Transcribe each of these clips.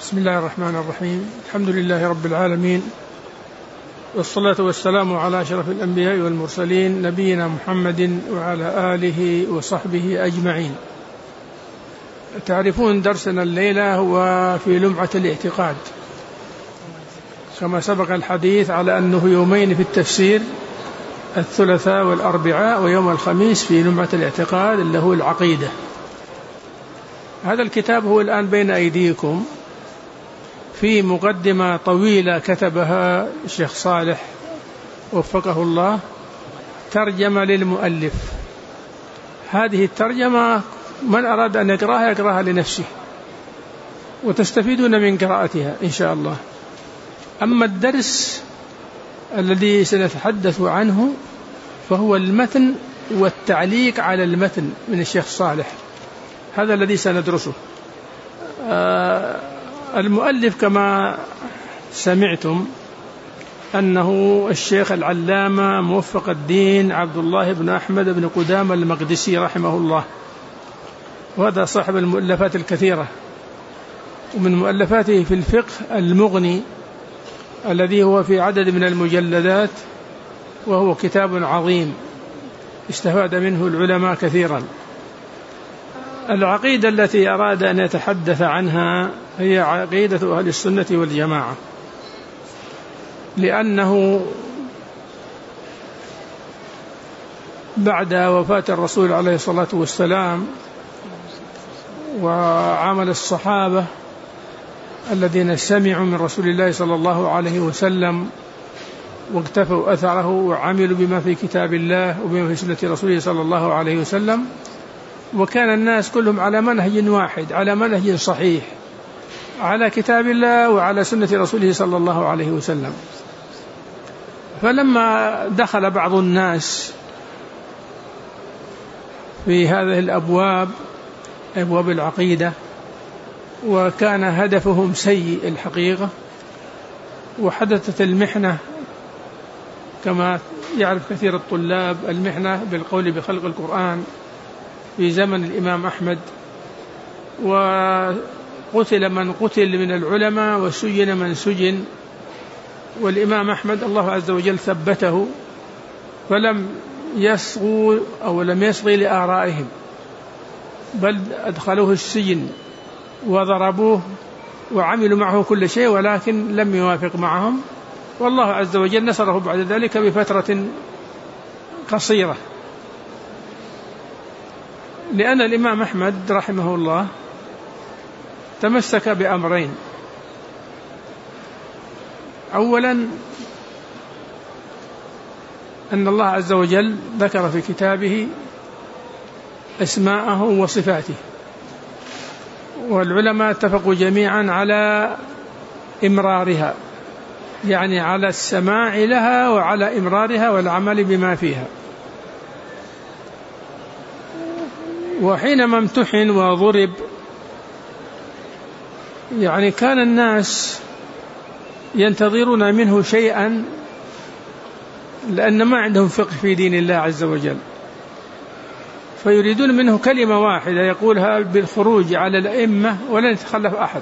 بسم الله الرحمن الرحيم. الحمد لله رب العالمين، والصلاة والسلام على أشرف الأنبياء والمرسلين، نبينا محمد وعلى آله وصحبه أجمعين. تعرفون درسنا الليلة هو في لمعة الاعتقاد، كما سبق الحديث على أنه يومين في التفسير، الثلاثاء والأربعاء، ويوم الخميس في لمعة الاعتقاد اللي هو العقيدة. هذا الكتاب هو الآن بين أيديكم، في مقدمة طويلة كتبها الشيخ صالح وفقه الله، ترجمة للمؤلف. هذه الترجمة من أراد أن يقرأها لنفسه، وتستفيدون من قراءتها إن شاء الله. أما الدرس الذي سنتحدث عنه فهو المتن والتعليق على المتن من الشيخ صالح، هذا الذي سندرسه. المؤلف كما سمعتم أنه الشيخ العلامة موفق الدين عبد الله بن أحمد بن قدامة المقدسي رحمه الله، وهذا صاحب المؤلفات الكثيرة. ومن مؤلفاته في الفقه المغني الذي هو في عدد من المجلدات، وهو كتاب عظيم استفاد منه العلماء كثيرا. العقيدة التي أراد أن يتحدث عنها هي عقيدة أهل السنة والجماعة، لأنه بعد وفاة الرسول عليه الصلاة والسلام وعمل الصحابة الذين سمعوا من رسول الله صلى الله عليه وسلم واقتفوا أثره وعملوا بما في كتاب الله وبما في سنة رسوله صلى الله عليه وسلم، وكان الناس كلهم على منهج واحد، على منهج صحيح، على كتاب الله وعلى سنة رسوله صلى الله عليه وسلم. فلما دخل بعض الناس في هذه الأبواب، أبواب العقيدة، وكان هدفهم سيء الحقيقة، وحدثت المحنة كما يعرف كثير الطلاب، المحنة بالقول بخلق القرآن في زمن الإمام أحمد، وقتل من قتل من العلماء وسجن من سجن، والإمام أحمد الله عز وجل ثبته فلم يصغوا أو لم يصغي لآرائهم، بل أدخلوه السجن وضربوه وعملوا معه كل شيء، ولكن لم يوافق معهم، والله عز وجل نصره بعد ذلك بفترة قصيرة. لأن الإمام أحمد رحمه الله تمسك بأمرين: أولا أن الله عز وجل ذكر في كتابه أسماءه وصفاته، والعلماء اتفقوا جميعا على إمرارها، يعني على السماع لها وعلى إمرارها والعمل بما فيها. وحينما امتحن وضرب، يعني كان الناس ينتظرون منه شيئا، لأن ما عندهم فقه في دين الله عز وجل، فيريدون منه كلمة واحدة يقولها بالخروج على الأئمة ولن يتخلف أحد.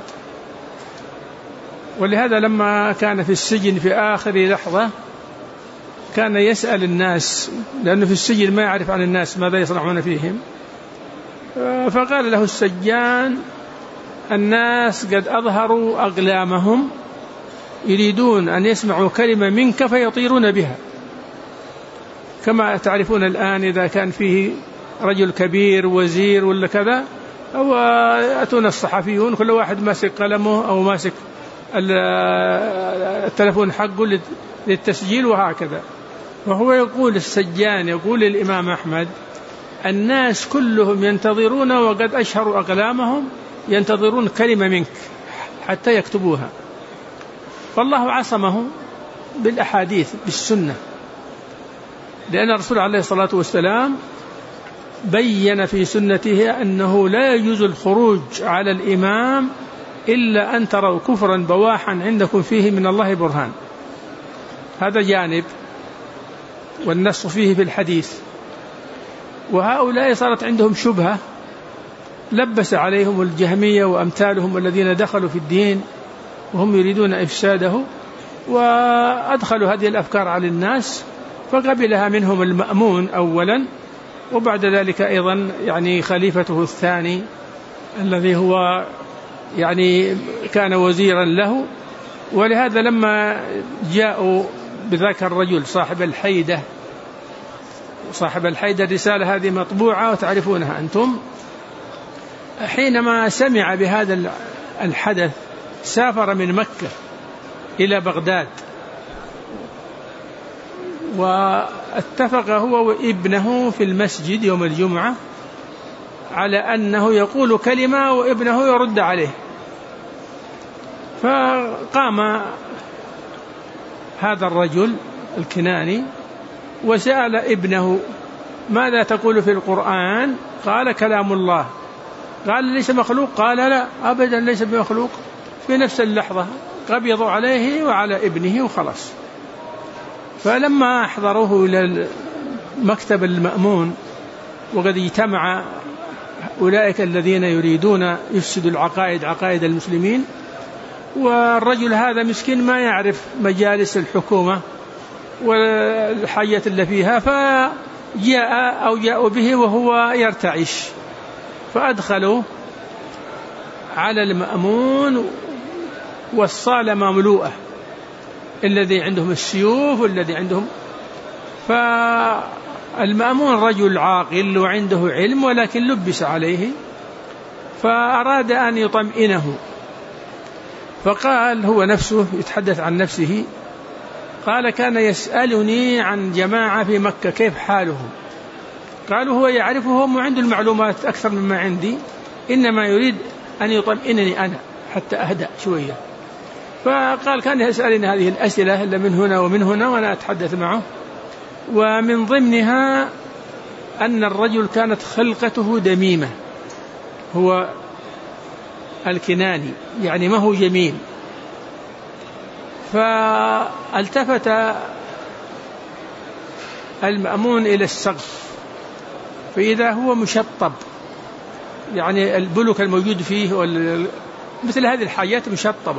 ولهذا لما كان في السجن في آخر لحظة كان يسأل الناس، لأنه في السجن ما يعرف عن الناس ماذا يصنعون فيهم، فقال له السجان: الناس قد أظهروا أقلامهم، يريدون أن يسمعوا كلمة منك فيطيرون بها، كما تعرفون الآن إذا كان فيه رجل كبير وزير ولا كذا، أو أتون الصحفيون كل واحد ماسك قلمه أو ماسك التلفون حقه للتسجيل وهكذا. وهو يقول السجان، يقول الإمام أحمد: الناس كلهم ينتظرون وقد أشهروا أقلامهم، ينتظرون كلمة منك حتى يكتبوها. فالله عصمه بالأحاديث بالسنة، لأن الرسول عليه الصلاة والسلام بين في سنته أنه لا يجوز الخروج على الإمام إلا أن تروا كفرا بواحا عندكم فيه من الله برهان. هذا جانب، والنص فيه في الحديث. وهؤلاء صارت عندهم شبهة لبس عليهم الجهمية وأمثالهم الذين دخلوا في الدين وهم يريدون إفساده، وأدخلوا هذه الأفكار على الناس، فقبلها منهم المأمون أولا، وبعد ذلك أيضا يعني خليفته الثاني الذي هو يعني كان وزيرا له. ولهذا لما جاءوا بذاك الرجل صاحب الحيدة الرسالة هذه مطبوعة وتعرفونها أنتم، حينما سمع بهذا الحدث سافر من مكة إلى بغداد، واتفق هو وابنه في المسجد يوم الجمعة على أنه يقول كلمة وابنه يرد عليه. فقام هذا الرجل الكناني وسأل ابنه: ماذا تقول في القرآن؟ قال: كلام الله. قال: ليس مخلوق؟ قال: لا أبدا ليس بمخلوق. في نفس اللحظة قبضوا عليه وعلى ابنه وخلاص. فلما أحضروه إلى مكتب المأمون وقد اجتمع أولئك الذين يريدون يفسدوا عقائد المسلمين، والرجل هذا مسكين ما يعرف مجالس الحكومة والحاجة اللي فيها، جاءوا به وهو يرتعش، فأدخلوا على المأمون والصالة مملوءة، الذي عندهم السيوف والذي عندهم. فالمأمون رجل عاقل وعنده علم، ولكن لبس عليه، فأراد أن يطمئنه، فقال هو نفسه يتحدث عن نفسه، قال: كان يسألني عن جماعة في مكة كيف حالهم. قالوا: هو يعرفهم وعنده المعلومات أكثر مما عندي، إنما يريد أن يطمئنني أنا حتى أهدأ شوية. فقال: كان يسألني هذه الأسئلة اللي من هنا ومن هنا وأنا أتحدث معه، ومن ضمنها أن الرجل كانت خلقته دميمة، هو الكناني يعني ما هو جميل. فالتفت المأمون إلى السقف فإذا هو مشطب، يعني البلوك الموجود فيه مثل هذه الحاجات مشطبة.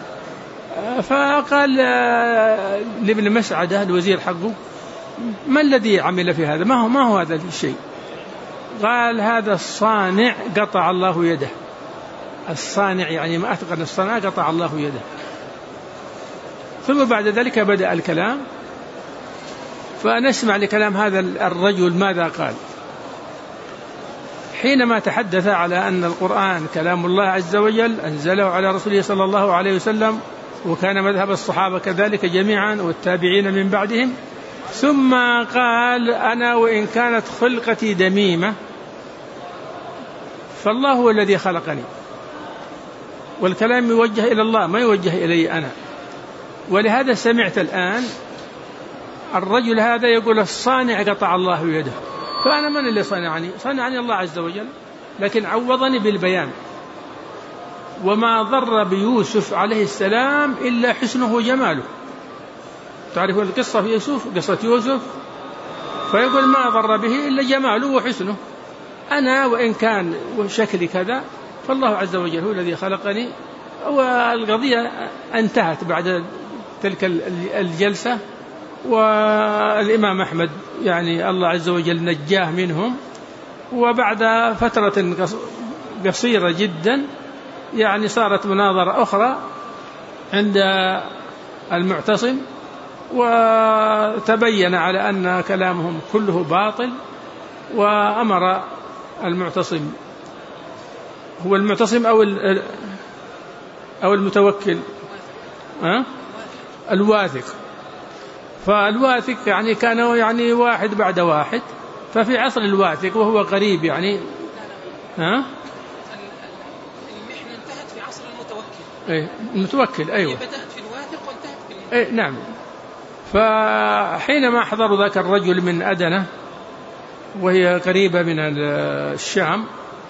فقال لابن مسعدة الوزير حقه: ما الذي عمل في هذا؟ ما هو هذا الشيء؟ قال: هذا الصانع قطع الله يده. الصانع يعني ما أتقن الصنع قطع الله يده. ثم بعد ذلك بدأ الكلام، فنسمع لكلام هذا الرجل ماذا قال. حينما تحدث على أن القرآن كلام الله عز وجل أنزله على رسوله صلى الله عليه وسلم، وكان مذهب الصحابة كذلك جميعا والتابعين من بعدهم، ثم قال: أنا وإن كانت خلقتي دميمة فالله هو الذي خلقني، والكلام يوجه إلى الله ما يوجه إلي أنا. ولهذا سمعت الآن الرجل هذا يقول: الصانع قطع الله يده. فأنا من اللي صنعني الله عز وجل، لكن عوضني بالبيان. وما ضر بيوسف عليه السلام إلا حسنه وجماله. تعرفون القصة في قصة يوسف، فيقول: ما ضر به إلا جماله وحسنه، أنا وإن كان شكلي كذا فالله عز وجل هو الذي خلقني. والقضية انتهت بعد تلك الجلسة، والإمام أحمد يعني الله عز وجل نجاه منهم. وبعد فترة قصيرة جدا يعني صارت مناظرة أخرى عند المعتصم، وتبين على أن كلامهم كله باطل. وأمر المعتصم، هو المعتصم أو المتوكل، الواثق. فالواثق يعني كانوا يعني واحد بعد واحد، ففي عصر الواثق وهو قريب يعني المحنة انتهت في عصر المتوكل. المتوكل أيوة، بدأت في الواثق وانتهت في نعم. فحينما حضروا ذاك الرجل من أدنة وهي قريبة من الشام،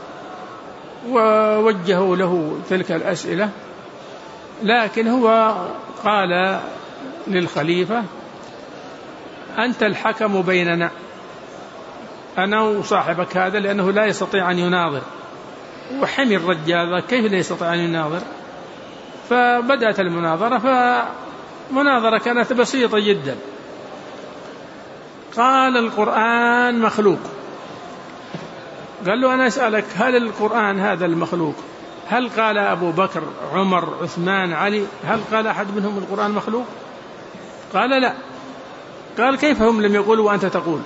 ووجهوا له تلك الأسئلة، لكن هو قال للخليفة: أنت الحكم بيننا، أنا وصاحبك هذا، لأنه لا يستطيع أن يناظر. وحمي الرجال كيف لا يستطيع أن يناظر؟ فبدأت المناظرة، فمناظرة كانت بسيطة جدا. قال القرآن مخلوق. قال له أنا أسألك هل القرآن هذا المخلوق هل قال أبو بكر عمر عثمان علي هل قال أحد منهم القرآن مخلوق؟ قال لا. قال كيف هم لم يقولوا وأنت تقول؟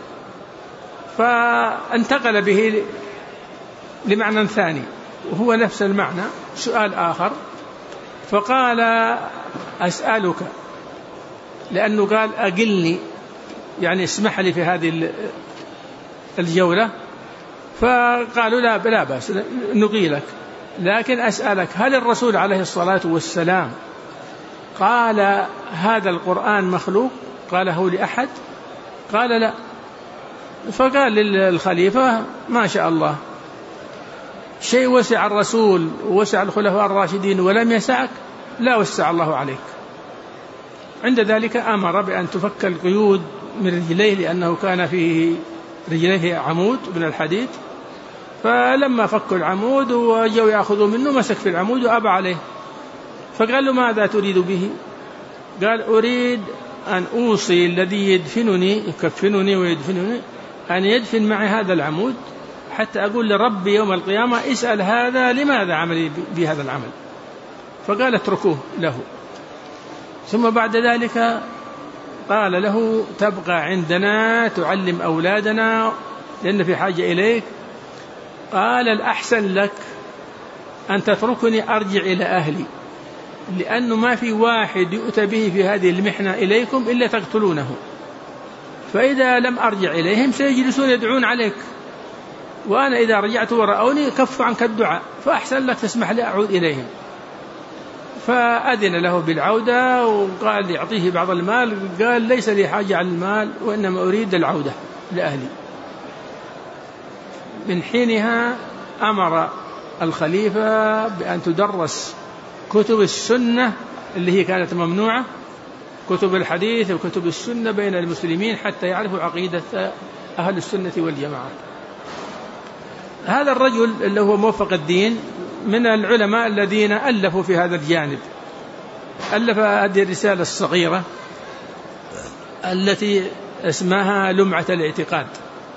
فانتقل به لمعنى ثاني وهو نفس المعنى سؤال آخر، فقال أسألك، لأنه قال أقلني يعني اسمح لي في هذه الجولة، فقالوا لا بأس نقيلك، لكن أسألك هل الرسول عليه الصلاة والسلام قال هذا القرآن مخلوق؟ قاله لأحد؟ قال لا. فقال للخليفة ما شاء الله، شيء وسع الرسول ووسع الخلفاء الراشدين ولم يسعك لا وسع الله عليك. عند ذلك أمر بأن تفك القيود من رجليه، لأنه كان في رجليه عمود من الحديد، فلما فكوا العمود وجوا يأخذوا منه مسك في العمود وأبى عليه. فقال له ماذا تريد به؟ قال أريد أن أوصي الذي يكفنني ويدفنني أن يدفن معي هذا العمود حتى أقول لربي يوم القيامة اسأل هذا لماذا عمل بهذا العمل. فقال اتركوه له. ثم بعد ذلك قال له تبقى عندنا تعلم أولادنا لأن في حاجة إليك. قال الأحسن لك أن تتركني أرجع إلى أهلي، لأنه ما في واحد يؤتى به في هذه المحنة إليكم إلا تقتلونه، فإذا لم أرجع إليهم سيجلسون يدعون عليك، وأنا إذا رجعت ورأوني كفوا عنك الدعاء، فأحسن لك تسمح لي أعود إليهم. فأذن له بالعودة وقال يعطيه بعض المال. قال ليس لي حاجة على المال وإنما أريد العودة لأهلي. من حينها أمر الخليفة بأن تدرس كتب السنة اللي هي كانت ممنوعة، كتب الحديث وكتب السنة بين المسلمين حتى يعرفوا عقيدة أهل السنة والجماعة. هذا الرجل اللي هو موفق الدين من العلماء الذين ألفوا في هذا الجانب، ألف هذه الرسالة الصغيرة التي اسمها لمعة الاعتقاد.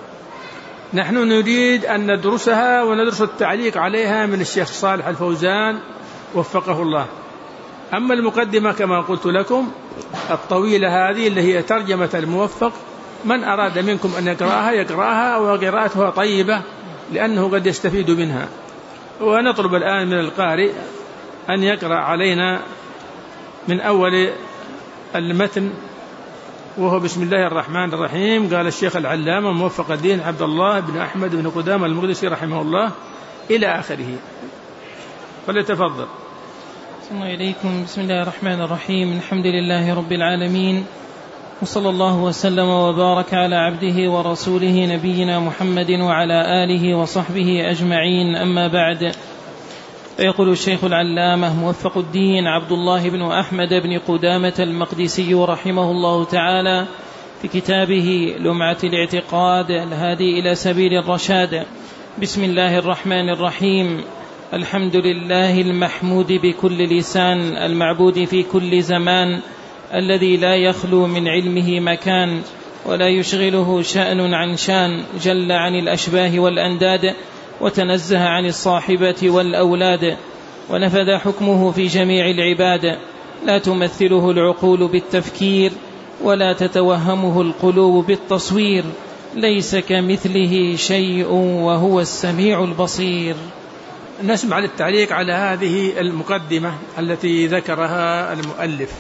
نحن نريد أن ندرسها وندرس التعليق عليها من الشيخ صالح الفوزان وفقه الله. أما المقدمة كما قلت لكم الطويلة هذه اللي هي ترجمة الموفق، من أراد منكم أن يقرأها وقراءتها طيبة لأنه قد يستفيد منها. ونطلب الآن من القارئ أن يقرأ علينا من أول المتن، وهو بسم الله الرحمن الرحيم. قال الشيخ العلامة موفق الدين عبد الله بن أحمد بن قدامة المقدسي رحمه الله إلى آخره، فليتفضل. السلام عليكم. بسم الله الرحمن الرحيم. الحمد لله رب العالمين، وصلى الله وسلم وبارك على عبده ورسوله نبينا محمد وعلى آله وصحبه أجمعين. أما بعد، فيقول الشيخ العلامة موفق الدين عبد الله بن أحمد بن قدامة المقدسي رحمه الله تعالى في كتابه لمعة الاعتقاد الهادي إلى سبيل الرشاد: بسم الله الرحمن الرحيم. الحمد لله المحمود بكل لسان، المعبود في كل زمان، الذي لا يخلو من علمه مكان ولا يشغله شأن عن شان، جل عن الأشباه والأنداد وتنزه عن الصاحبة والأولاد، ونفذ حكمه في جميع العباد، لا تمثله العقول بالتفكير ولا تتوهمه القلوب بالتصوير، ليس كمثله شيء وهو السميع البصير. نسمع للتعليق على هذه المقدمة التي ذكرها المؤلف،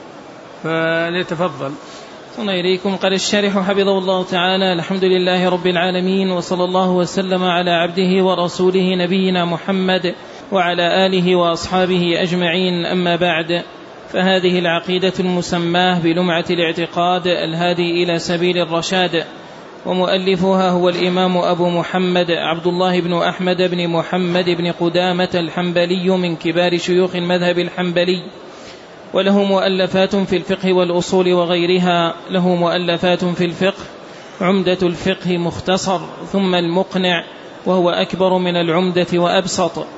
فليتفضل. صلى إليكم. قال الشارح حفظه الله تعالى: الحمد لله رب العالمين، وصلى الله وسلم على عبده ورسوله نبينا محمد وعلى آله وأصحابه أجمعين. أما بعد، فهذه العقيدة المسماة بلمعة الاعتقاد الهادي إلى سبيل الرشاد، ومؤلفها هو الإمام أبو محمد عبد الله بن أحمد بن محمد بن قدامة الحنبلي من كبار شيوخ المذهب الحنبلي، وله مؤلفات في الفقه والأصول وغيرها. له مؤلفات في الفقه: عمدة الفقه مختصر، ثم المقنع وهو أكبر من العمدة وأبسط،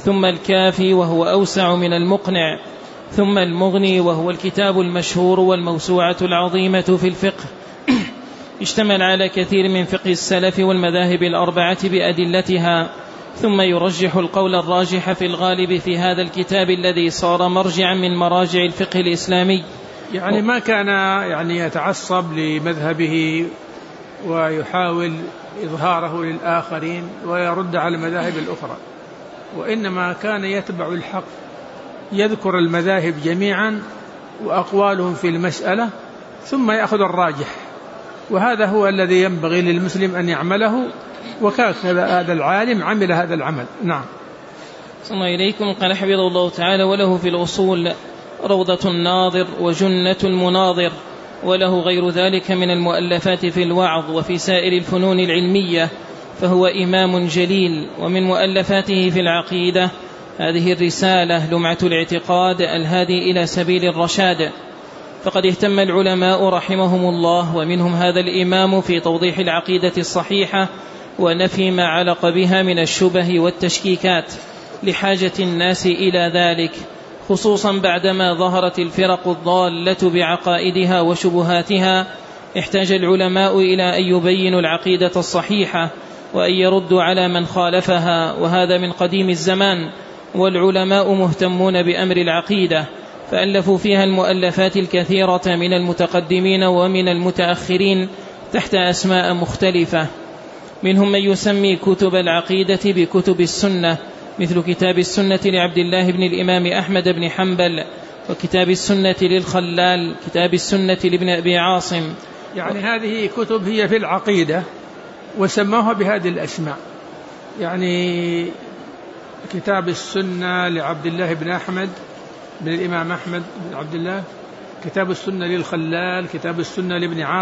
ثم الكافي وهو أوسع من المقنع، ثم المغني وهو الكتاب المشهور والموسوعة العظيمة في الفقه، اشتمل على كثير من فقه السلف والمذاهب الأربعة بأدلتها، ثم يرجح القول الراجح في الغالب في هذا الكتاب الذي صار مرجعا من مراجع الفقه الإسلامي. يعني ما كان يتعصب لمذهبه ويحاول إظهاره للآخرين ويرد على المذاهب الأخرى، وإنما كان يتبع الحق، يذكر المذاهب جميعا وأقوالهم في المسألة ثم يأخذ الراجح، وهذا هو الذي ينبغي للمسلم أن يعمله، وكذا هذا العالم عمل هذا العمل. نعم. صلى الله إليكم. قال حفظه الله تعالى: وله في الأصول روضة الناظر وجنة المناظر، وله غير ذلك من المؤلفات في الوعظ وفي سائر الفنون العلمية، فهو إمام جليل. ومن مؤلفاته في العقيدة هذه الرسالة لمعة الاعتقاد الهادي إلى سبيل الرشاد. فقد اهتم العلماء رحمهم الله ومنهم هذا الإمام في توضيح العقيدة الصحيحة ونفي ما علق بها من الشبه والتشكيكات لحاجة الناس إلى ذلك، خصوصا بعدما ظهرت الفرق الضالة بعقائدها وشبهاتها. احتاج العلماء إلى أن يبينوا العقيدة الصحيحة وأن يردوا على من خالفها، وهذا من قديم الزمان، والعلماء مهتمون بأمر العقيدة، فألفوا فيها المؤلفات الكثيرة من المتقدمين ومن المتأخرين تحت أسماء مختلفة. منهم من يسمي كتب العقيدة بكتب السنة، مثل كتاب السنة لعبد الله بن الإمام أحمد بن حنبل، وكتاب السنة للخلال، كتاب السنة لابن أبي عاصم. يعني هذه كتب هي في العقيدة وسموها بهذه الأسماء، يعني كتاب السنة لعبد الله بن أحمد بن الإمام أحمد بن عبد الله، كتاب السنة للخلال، كتاب السنة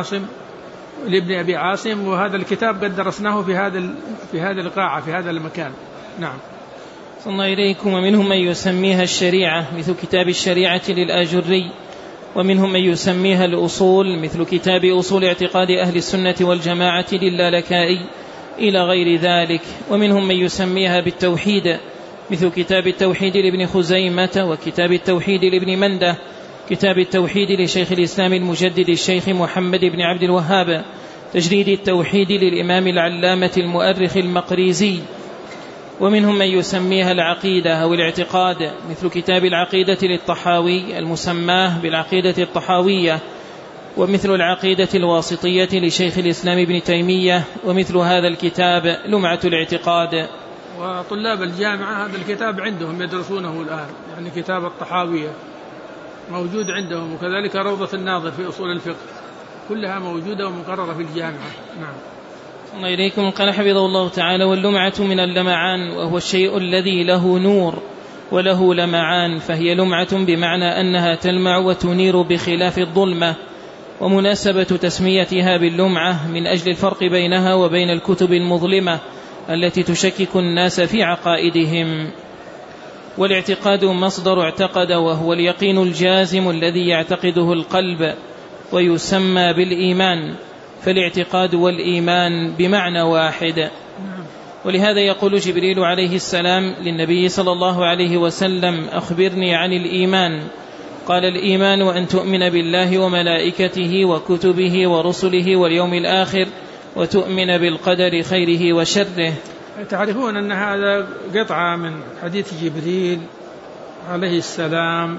لابن أبي عاصم. وهذا الكتاب قد درسناه في هذا القاعة في هذا المكان. نعم. صلى الله إليكم. ومنهم من يسميها الشريعة، مثل كتاب الشريعة للآجري، ومنهم من يسميها الأصول، مثل كتاب أصول اعتقاد أهل السنة والجماعة للالكائي، إلى غير ذلك. ومنهم من يسميها بالتوحيد، مثل كتاب التوحيد لابن خزيمة، وكتاب التوحيد لابن منده، كتاب التوحيد لشيخ الإسلام المجدد الشيخ محمد بن عبد الوهاب، تجريد التوحيد للإمام العلامة المؤرخ المقريزي. ومنهم من يسميها العقيدة أو الاعتقاد، مثل كتاب العقيدة للطحاوي المسماه بالعقيدة الطحاوية، ومثل العقيدة الواسطية لشيخ الإسلام ابن تيمية، ومثل هذا الكتاب لمعة الاعتقاد. وطلاب الجامعة هذا الكتاب عندهم يدرسونه الآن، يعني كتاب الطحاوية موجود عندهم، وكذلك روضة الناظر في أصول الفقه، كلها موجودة ومقررة في الجامعة. نعم. الله إليكم. قال حفظه الله تعالى: واللمعة من اللمعان، وهو الشيء الذي له نور وله لمعان، فهي لمعة بمعنى أنها تلمع وتنير بخلاف الظلمة. ومناسبة تسميتها باللمعة من أجل الفرق بينها وبين الكتب المظلمة التي تشكك الناس في عقائدهم. والاعتقاد مصدر اعتقد، وهو اليقين الجازم الذي يعتقده القلب، ويسمى بالإيمان، فالاعتقاد والإيمان بمعنى واحد. ولهذا يقول جبريل عليه السلام للنبي صلى الله عليه وسلم: أخبرني عن الإيمان. قال: الإيمان أن تؤمن بالله وملائكته وكتبه ورسله واليوم الآخر، وتؤمن بالقدر خيره وشره. تعرفون أن هذا قطعة من حديث جبريل عليه السلام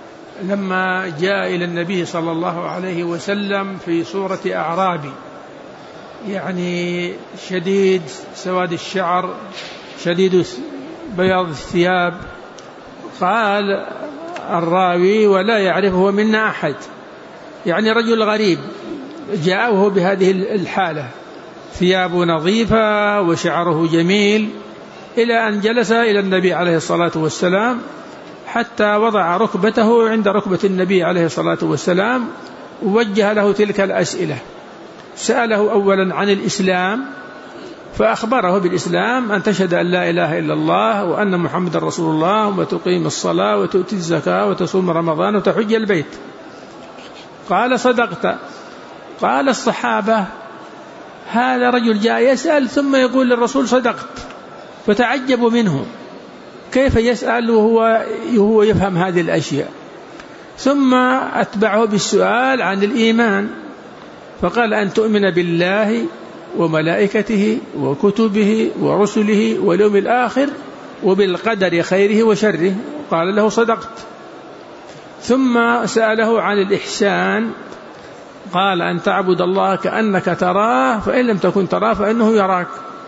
لما جاء إلى النبي صلى الله عليه وسلم في صورة أعرابي، يعني شديد سواد الشعر، شديد بياض الثياب. قال الراوي: ولا يعرفه منا أحد، يعني رجل غريب جاءه بهذه الحالة، ثيابه نظيفة وشعره جميل، إلى أن جلس إلى النبي عليه الصلاة والسلام حتى وضع ركبته عند ركبة النبي عليه الصلاة والسلام، ووجه له تلك الأسئلة. سأله أولا عن الإسلام، فأخبره بالإسلام: أن تشهد أن لا إله إلا الله وأن محمد رسول الله، وتقيم الصلاة وتؤتي الزكاة وتصوم رمضان وتحج البيت. قال: صدقت. قال الصحابة: هذا رجل جاء يسأل ثم يقول للرسول صدقت، فتعجبوا منه، كيف يسأل وهو يفهم هذه الأشياء؟ ثم أتبعه بالسؤال عن الإيمان، فقال أن تؤمن بالله وملائكته وكتبه ورسله واليوم الآخر وبالقدر خيره وشره. قال له صدقت. ثم سأله عن الإحسان، قال أن تعبد الله كأنك تراه فإن لم تكن تراه فإنه يراك.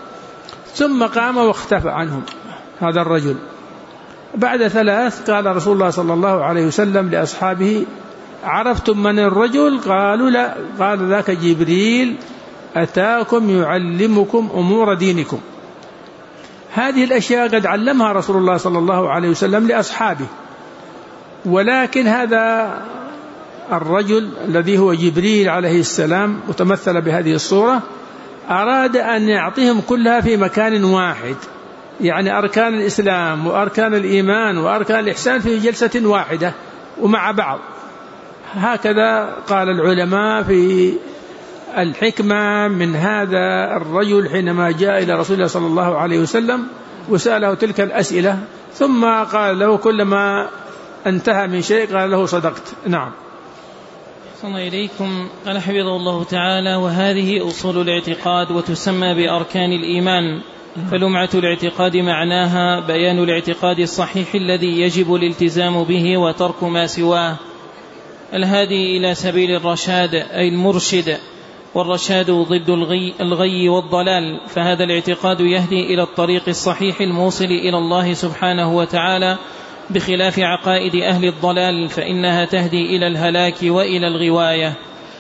ثم قام واختفى عنهم هذا الرجل. بعد 3 قال رسول الله صلى الله عليه وسلم لأصحابه: عرفتم من الرجل؟ قالوا لا. قال: ذاك جبريل أتاكم يعلمكم أمور دينكم. هذه الأشياء قد علمها رسول الله صلى الله عليه وسلم لأصحابه، ولكن هذا الرجل الذي هو جبريل عليه السلام متمثل بهذه الصورة أراد أن يعطيهم كلها في مكان واحد، يعني أركان الإسلام وأركان الإيمان وأركان الإحسان في جلسة واحدة ومع بعض. هكذا قال العلماء في الحكمة من هذا الرجل حينما جاء إلى رسول الله صلى الله عليه وسلم وسأله تلك الأسئلة، ثم قال له كلما انتهى من شيء قال له صدقت. نعم. صلى إليكم. قال حفظه الله تعالى: وهذه أصول الاعتقاد وتسمى بأركان الإيمان. فلمعة الاعتقاد معناها بيان الاعتقاد الصحيح الذي يجب الالتزام به وترك ما سواه، الهادي إلى سبيل الرشاد أي المرشد، والرشاد ضد الغي والضلال، فهذا الاعتقاد يهدي إلى الطريق الصحيح الموصل إلى الله سبحانه وتعالى، بخلاف عقائد أهل الضلال فإنها تهدي إلى الهلاك وإلى الغواية.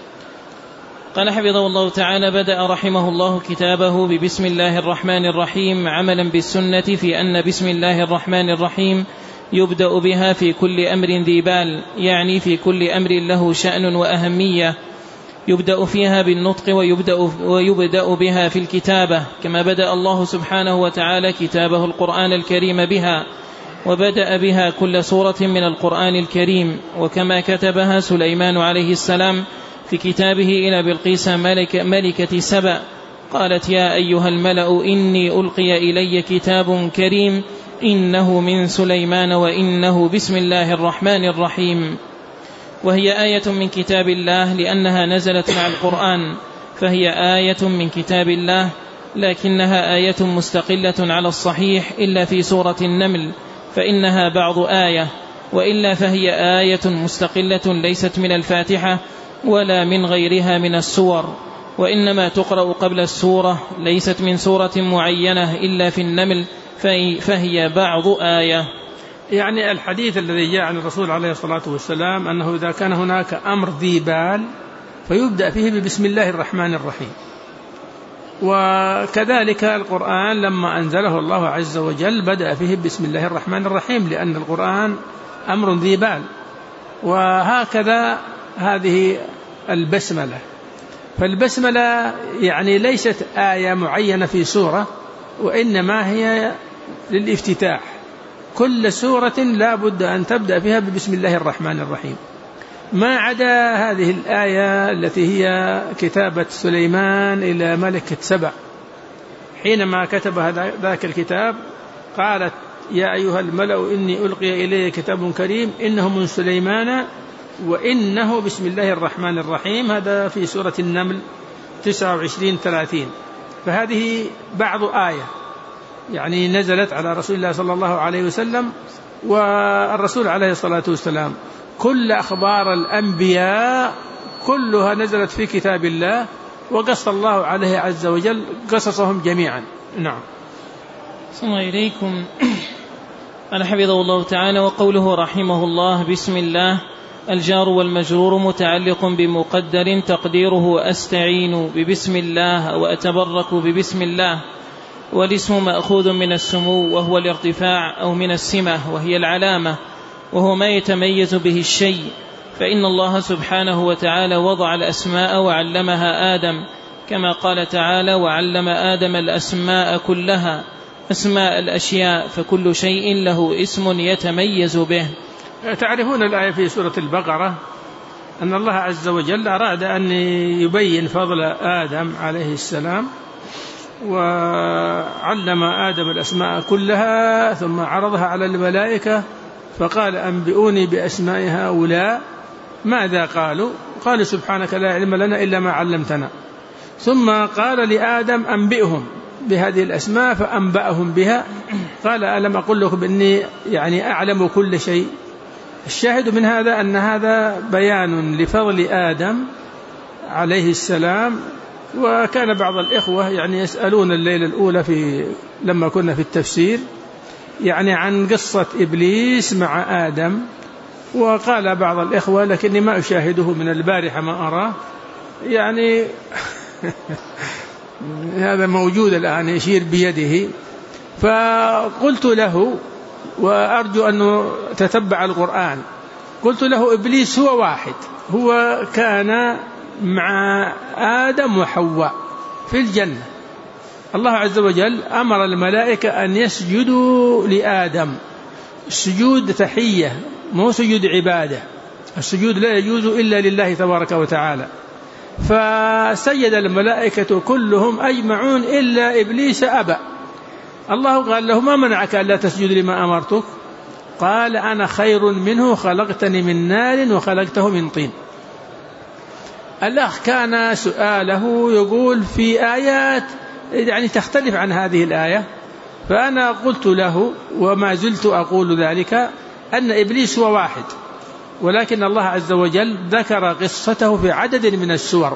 قال حفظه الله تعالى: بدأ رحمه الله كتابه ببسم الله الرحمن الرحيم، عملا بالسنة في أن بسم الله الرحمن الرحيم يبدأ بها في كل أمر ذي بال، يعني في كل أمر له شأن وأهمية، يبدأ فيها بالنطق ويبدأ بها في الكتابة، كما بدأ الله سبحانه وتعالى كتابه القرآن الكريم بها، وبدأ بها كل سورة من القرآن الكريم، وكما كتبها سليمان عليه السلام في كتابه إلى بلقيس ملكة سبأ، قالت: يا أيها الملأ إني ألقي إلي كتاب كريم إنه من سليمان وإنه بسم الله الرحمن الرحيم. وهي آية من كتاب الله لأنها نزلت مع القرآن، فهي آية من كتاب الله، لكنها آية مستقلة على الصحيح إلا في سورة النمل فإنها بعض آية، وإلا فهي آية مستقلة ليست من الفاتحة ولا من غيرها من السور، وإنما تقرأ قبل السورة، ليست من سورة معينة إلا في النمل فهي بعض آية. يعني الحديث الذي جاء عن الرسول عليه الصلاة والسلام أنه إذا كان هناك أمر ذي بال فيبدأ فيه ببسم الله الرحمن الرحيم. وكذلك القرآن لما أنزله الله عز وجل بدأ فيه بسم الله الرحمن الرحيم، لأن القرآن أمر ذي بال. وهكذا هذه البسملة، فالبسملة يعني ليست آية معينة في سورة، وإنما هي للافتتاح، كل سورة لا بد أن تبدأ فيها ببسم الله الرحمن الرحيم، ما عدا هذه الآية التي هي كتابة سليمان إلى ملكة سبأ، حينما كتب ذاك الكتاب قالت: يا أيها الملأ إني ألقي إلي كتاب كريم إنه من سليمان وإنه بسم الله الرحمن الرحيم. هذا في سورة النمل 29-30. فهذه بعض آية يعني نزلت على رسول الله صلى الله عليه وسلم. والرسول عليه الصلاة والسلام كل أخبار الأنبياء كلها نزلت في كتاب الله، وقص الله عليه عز وجل قصصهم جميعا. نعم. صلى إليكم. قال حفظه الله تعالى: وقوله رحمه الله بسم الله، الجار والمجرور متعلق بمقدر تقديره أستعين ببسم الله وأتبرك ببسم الله، والاسم مأخوذ من السمو وهو الارتفاع، أو من السمة وهي العلامة، وهو ما يتميز به الشيء، فإن الله سبحانه وتعالى وضع الأسماء وعلمها آدم، كما قال تعالى: وعلم آدم الأسماء كلها، أسماء الأشياء، فكل شيء له اسم يتميز به. تعرفون الآية في سورة البقرة أن الله عز وجل أراد أن يبين فضل آدم عليه السلام، وعلم آدم الأسماء كلها ثم عرضها على الملائكة فقال أنبئوني بأسماء هؤلاء ماذا قالوا؟ قالوا سبحانك لا علم لنا إلا ما علمتنا. ثم قال لآدم أنبئهم بهذه الأسماء فأنبأهم بها. قال ألم أقل لكم إني أعلم كل شيء. الشاهد من هذا أن هذا بيان لفضل آدم عليه السلام. وكان بعض الإخوة يسألون الليلة الأولى لما كنا في التفسير عن قصة إبليس مع آدم، وقال بعض الإخوة لكني ما أشاهده من البارحة ما أراه هذا موجود الآن يشير بيده. فقلت له وأرجو أنه تتبع القرآن، قلت له إبليس هو واحد، هو كان مع آدم وحواء في الجنة. الله عز وجل أمر الملائكة أن يسجدوا لآدم سجود تحية مو سجود عبادة، السجود لا يجوز إلا لله تبارك وتعالى. فسجد الملائكة كلهم أجمعون إلا إبليس أبى. الله قال له ما منعك ألا تسجد لما أمرتك؟ قال أنا خير منه خلقتني من نار وخلقته من طين. الأخ كان سؤاله يقول في آيات تختلف عن هذه الآية، فأنا قلت له وما زلت أقول ذلك أن إبليس هو واحد، ولكن الله عز وجل ذكر قصته في عدد من السور.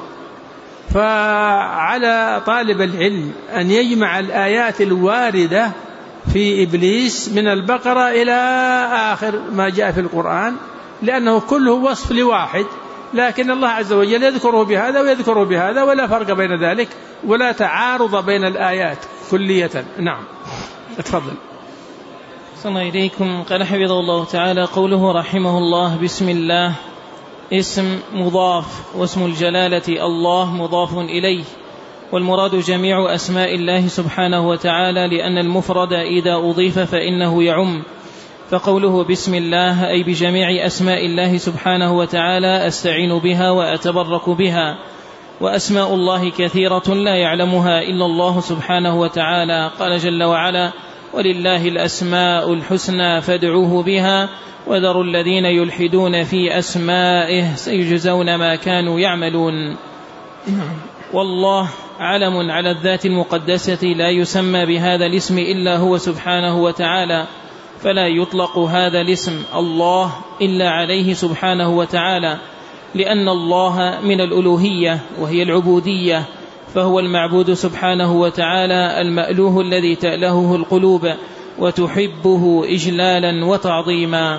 فعلى طالب العلم أن يجمع الآيات الواردة في إبليس من البقرة إلى آخر ما جاء في القرآن، لأنه كله وصف لواحد، لكن الله عز وجل يذكره بهذا ويذكره بهذا ولا فرق بين ذلك ولا تعارض بين الآيات كلية. نعم اتفضل. صلى الله إليكم. قال حفظه الله تعالى قوله رحمه الله بسم الله اسم مضاف، واسم الجلالة الله مضاف إليه، والمراد جميع أسماء الله سبحانه وتعالى، لأن المفرد إذا أضيف فإنه يعم. فقوله بسم الله أي بجميع أسماء الله سبحانه وتعالى أستعين بها وأتبرك بها. وأسماء الله كثيرة لا يعلمها إلا الله سبحانه وتعالى. قال جل وعلا ولله الأسماء الحسنى فادعوه بها وذروا الذين يلحدون في أسمائه سيجزون ما كانوا يعملون. والله علم على الذات المقدسة لا يسمى بهذا الاسم إلا هو سبحانه وتعالى، فلا يطلق هذا الاسم الله إلا عليه سبحانه وتعالى، لأن الله من الألوهية وهي العبودية، فهو المعبود سبحانه وتعالى المألوه الذي تألهه القلوب وتحبه إجلالا وتعظيما.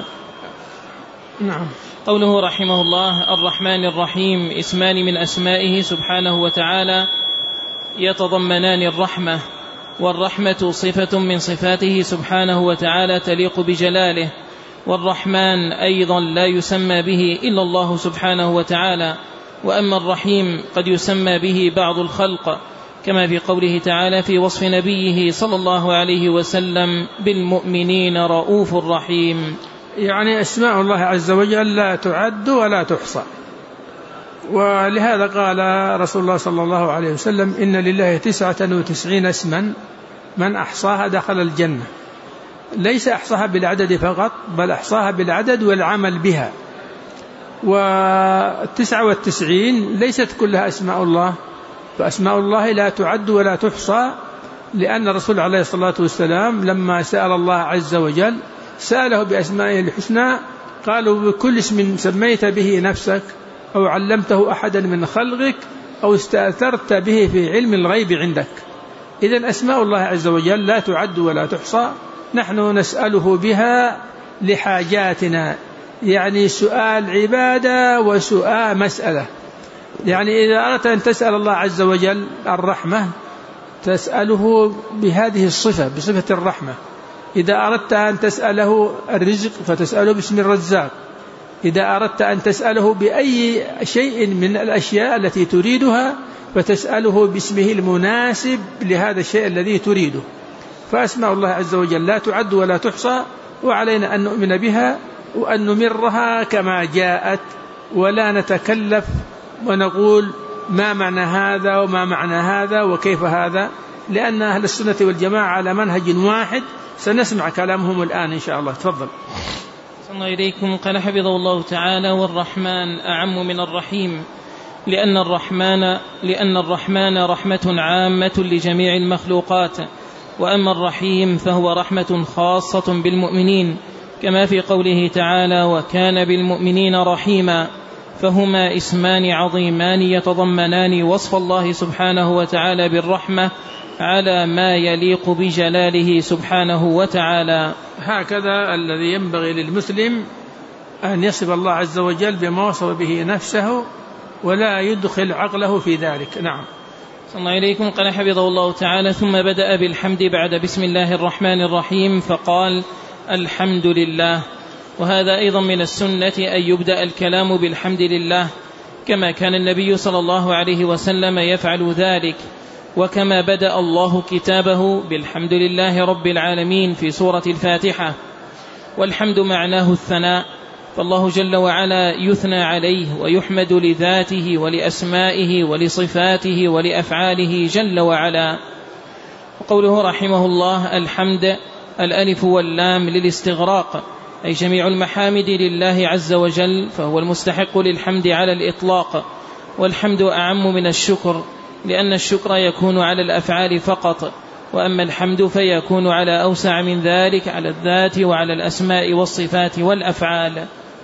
نعم. قوله رحمه الله الرحمن الرحيم اسمان من أسمائه سبحانه وتعالى يتضمنان الرحمة، والرحمة صفة من صفاته سبحانه وتعالى تليق بجلاله، والرحمن أيضا لا يسمى به إلا الله سبحانه وتعالى. وأما الرحيم قد يسمى به بعض الخلق، كما في قوله تعالى في وصف نبيه صلى الله عليه وسلم بالمؤمنين رؤوف رحيم. أسماء الله عز وجل لا تعد ولا تحصى، ولهذا قال رسول الله صلى الله عليه وسلم إن لله 99 اسما من أحصاها دخل الجنة. ليس أحصاها بالعدد فقط، بل أحصاها بالعدد والعمل بها. 99 ليست كلها أسماء الله، فأسماء الله لا تعد ولا تحصى، لأن الرسول عليه الصلاة والسلام لما سأل الله عز وجل سأله بأسمائه الحسنى، قالوا بكل اسم سميت به نفسك أو علمته أحدا من خلقك أو استأثرت به في علم الغيب عندك. إذن أسماء الله عز وجل لا تعد ولا تحصى، نحن نسأله بها لحاجاتنا، سؤال عبادة وسؤال مسألة. إذا أردت أن تسأل الله عز وجل الرحمة تسأله بهذه الصفة، بصفة الرحمة. إذا أردت أن تسأله الرزق فتسأله باسم الرزاق. إذا أردت أن تسأله بأي شيء من الأشياء التي تريدها فتسأله باسمه المناسب لهذا الشيء الذي تريده. فأسماء الله عز وجل لا تعد ولا تحصى، وعلينا أن نؤمن بها وأن نمرها كما جاءت، ولا نتكلف ونقول ما معنى هذا وما معنى هذا وكيف هذا، لأن أهل السنة والجماعة على منهج واحد. سنسمع كلامهم الآن إن شاء الله. تفضل. صلى الله إليكم. قال حفظه الله تعالى: والرحمن أعم من الرحيم، لأن الرحمن رحمة عامة لجميع المخلوقات، وأما الرحيم فهو رحمة خاصة بالمؤمنين، كما في قوله تعالى: وكان بالمؤمنين رحيما. فهما اسمان عظيمان يتضمنان وصف الله سبحانه وتعالى بالرحمة على ما يليق بجلاله سبحانه وتعالى. هكذا الذي ينبغي للمسلم أن يصف الله عز وجل بما وصف به نفسه ولا يدخل عقله في ذلك. نعم. صلى الله إليكم. قال حفظه الله تعالى: ثم بدأ بالحمد بعد بسم الله الرحمن الرحيم فقال: الحمد لله. وهذا أيضا من السنة أن يبدأ الكلام بالحمد لله، كما كان النبي صلى الله عليه وسلم يفعل ذلك، وكما بدأ الله كتابه بالحمد لله رب العالمين في سورة الفاتحة. والحمد معناه الثناء، فالله جل وعلا يثنى عليه ويحمد لذاته ولأسمائه ولصفاته ولأفعاله جل وعلا. وقوله رحمه الله الحمد، الألف واللام للاستغراق، أي جميع المحامد لله عز وجل، فهو المستحق للحمد على الإطلاق. والحمد أعم من الشكر، لأن الشكر يكون على الأفعال فقط، وأما الحمد فيكون على أوسع من ذلك، على الذات وعلى الأسماء والصفات والأفعال.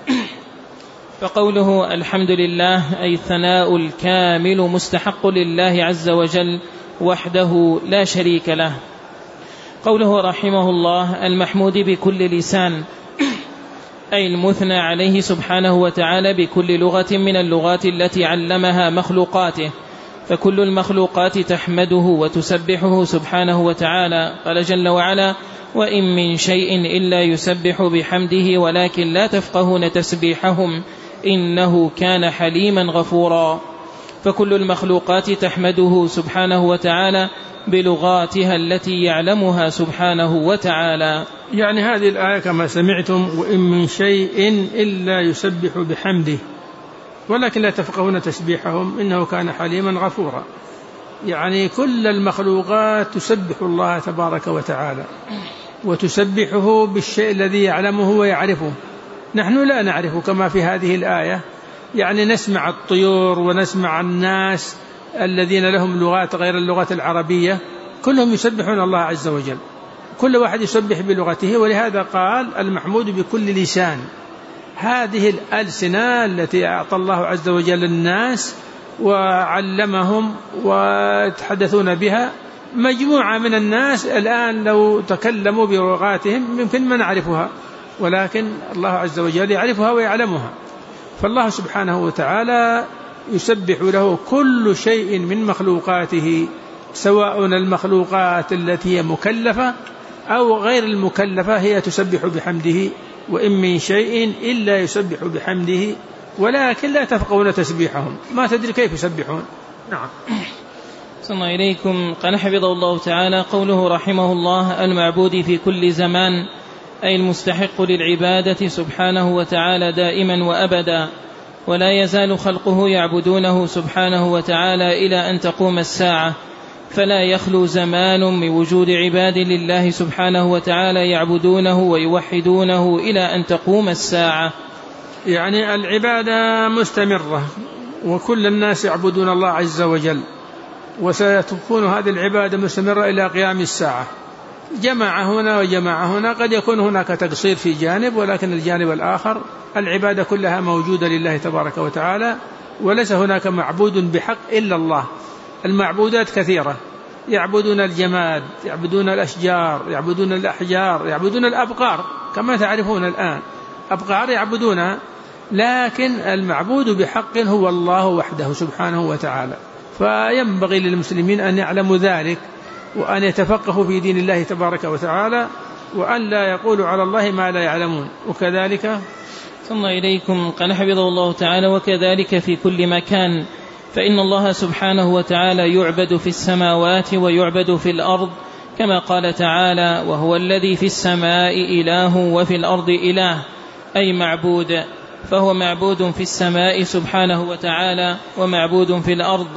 فقوله الحمد لله أي الثناء الكامل مستحق لله عز وجل وحده لا شريك له. قوله رحمه الله المحمود بكل لسان، أي المثنى عليه سبحانه وتعالى بكل لغة من اللغات التي علمها مخلوقاته، فكل المخلوقات تحمده وتسبحه سبحانه وتعالى. قال جل وعلا: وإن من شيء إلا يسبح بحمده ولكن لا تفقهون تسبيحهم إنه كان حليما غفورا. فكل المخلوقات تحمده سبحانه وتعالى بلغاتها التي يعلمها سبحانه وتعالى. يعني هذه الآية كما سمعتم: وإن من شيء إلا يسبح بحمده ولكن لا تفقهون تسبيحهم إنه كان حليما غفورا. يعني كل المخلوقات تسبح الله تبارك وتعالى، وتسبحه بالشيء الذي يعلمه ويعرفه. نحن لا نعرفه كما في هذه الآية، يعني نسمع الطيور ونسمع الناس الذين لهم لغات غير اللغة العربية، كلهم يسبحون الله عز وجل، كل واحد يسبح بلغته. ولهذا قال المحمود بكل لسان. هذه الألسنة التي أعطى الله عز وجل الناس وعلمهم ويتحدثون بها، مجموعة من الناس الآن لو تكلموا بلغاتهم يمكن ما نعرفها، ولكن الله عز وجل يعرفها ويعلمها. فالله سبحانه وتعالى يسبح له كل شيء من مخلوقاته، سواء المخلوقات التي هي مكلفة أو غير المكلفة هي تسبح بحمده. وإن من شيء إلا يسبح بحمده ولكن لا تفقهون تسبيحهم، ما تدري كيف يسبحون. نعم. صلى الله إليكم. قال حفظه الله تعالى: قوله رحمه الله المعبود في كل زمان، أي المستحق للعبادة سبحانه وتعالى دائما وأبدا، ولا يزال خلقه يعبدونه سبحانه وتعالى إلى أن تقوم الساعة، فلا يخلو زمان من وجود عباد لله سبحانه وتعالى يعبدونه ويوحدونه إلى أن تقوم الساعة. يعني العبادة مستمرة، وكل الناس يعبدون الله عز وجل، وستكون هذه العبادة مستمرة إلى قيام الساعة. جماعة هنا وجماعة هنا، قد يكون هناك تقصير في جانب، ولكن الجانب الآخر العبادة كلها موجودة لله تبارك وتعالى، وليس هناك معبود بحق إلا الله. المعبودات كثيرة، يعبدون الجماد، يعبدون الأشجار، يعبدون الأحجار، يعبدون الأبقار كما تعرفون الآن، أبقار يعبدونها، لكن المعبود بحق هو الله وحده سبحانه وتعالى. فينبغي للمسلمين أن يعلموا ذلك، وأن يتفقهوا في دين الله تبارك وتعالى، وأن لا يقولوا على الله ما لا يعلمون. وكذلك ثم إليكم. قال حفظه الله تعالى: وكذلك في كل مكان، فإن الله سبحانه وتعالى يعبد في السماوات ويعبد في الأرض، كما قال تعالى: وهو الذي في السماء إله وفي الأرض إله، أي معبود، فهو معبود في السماء سبحانه وتعالى ومعبود في الأرض،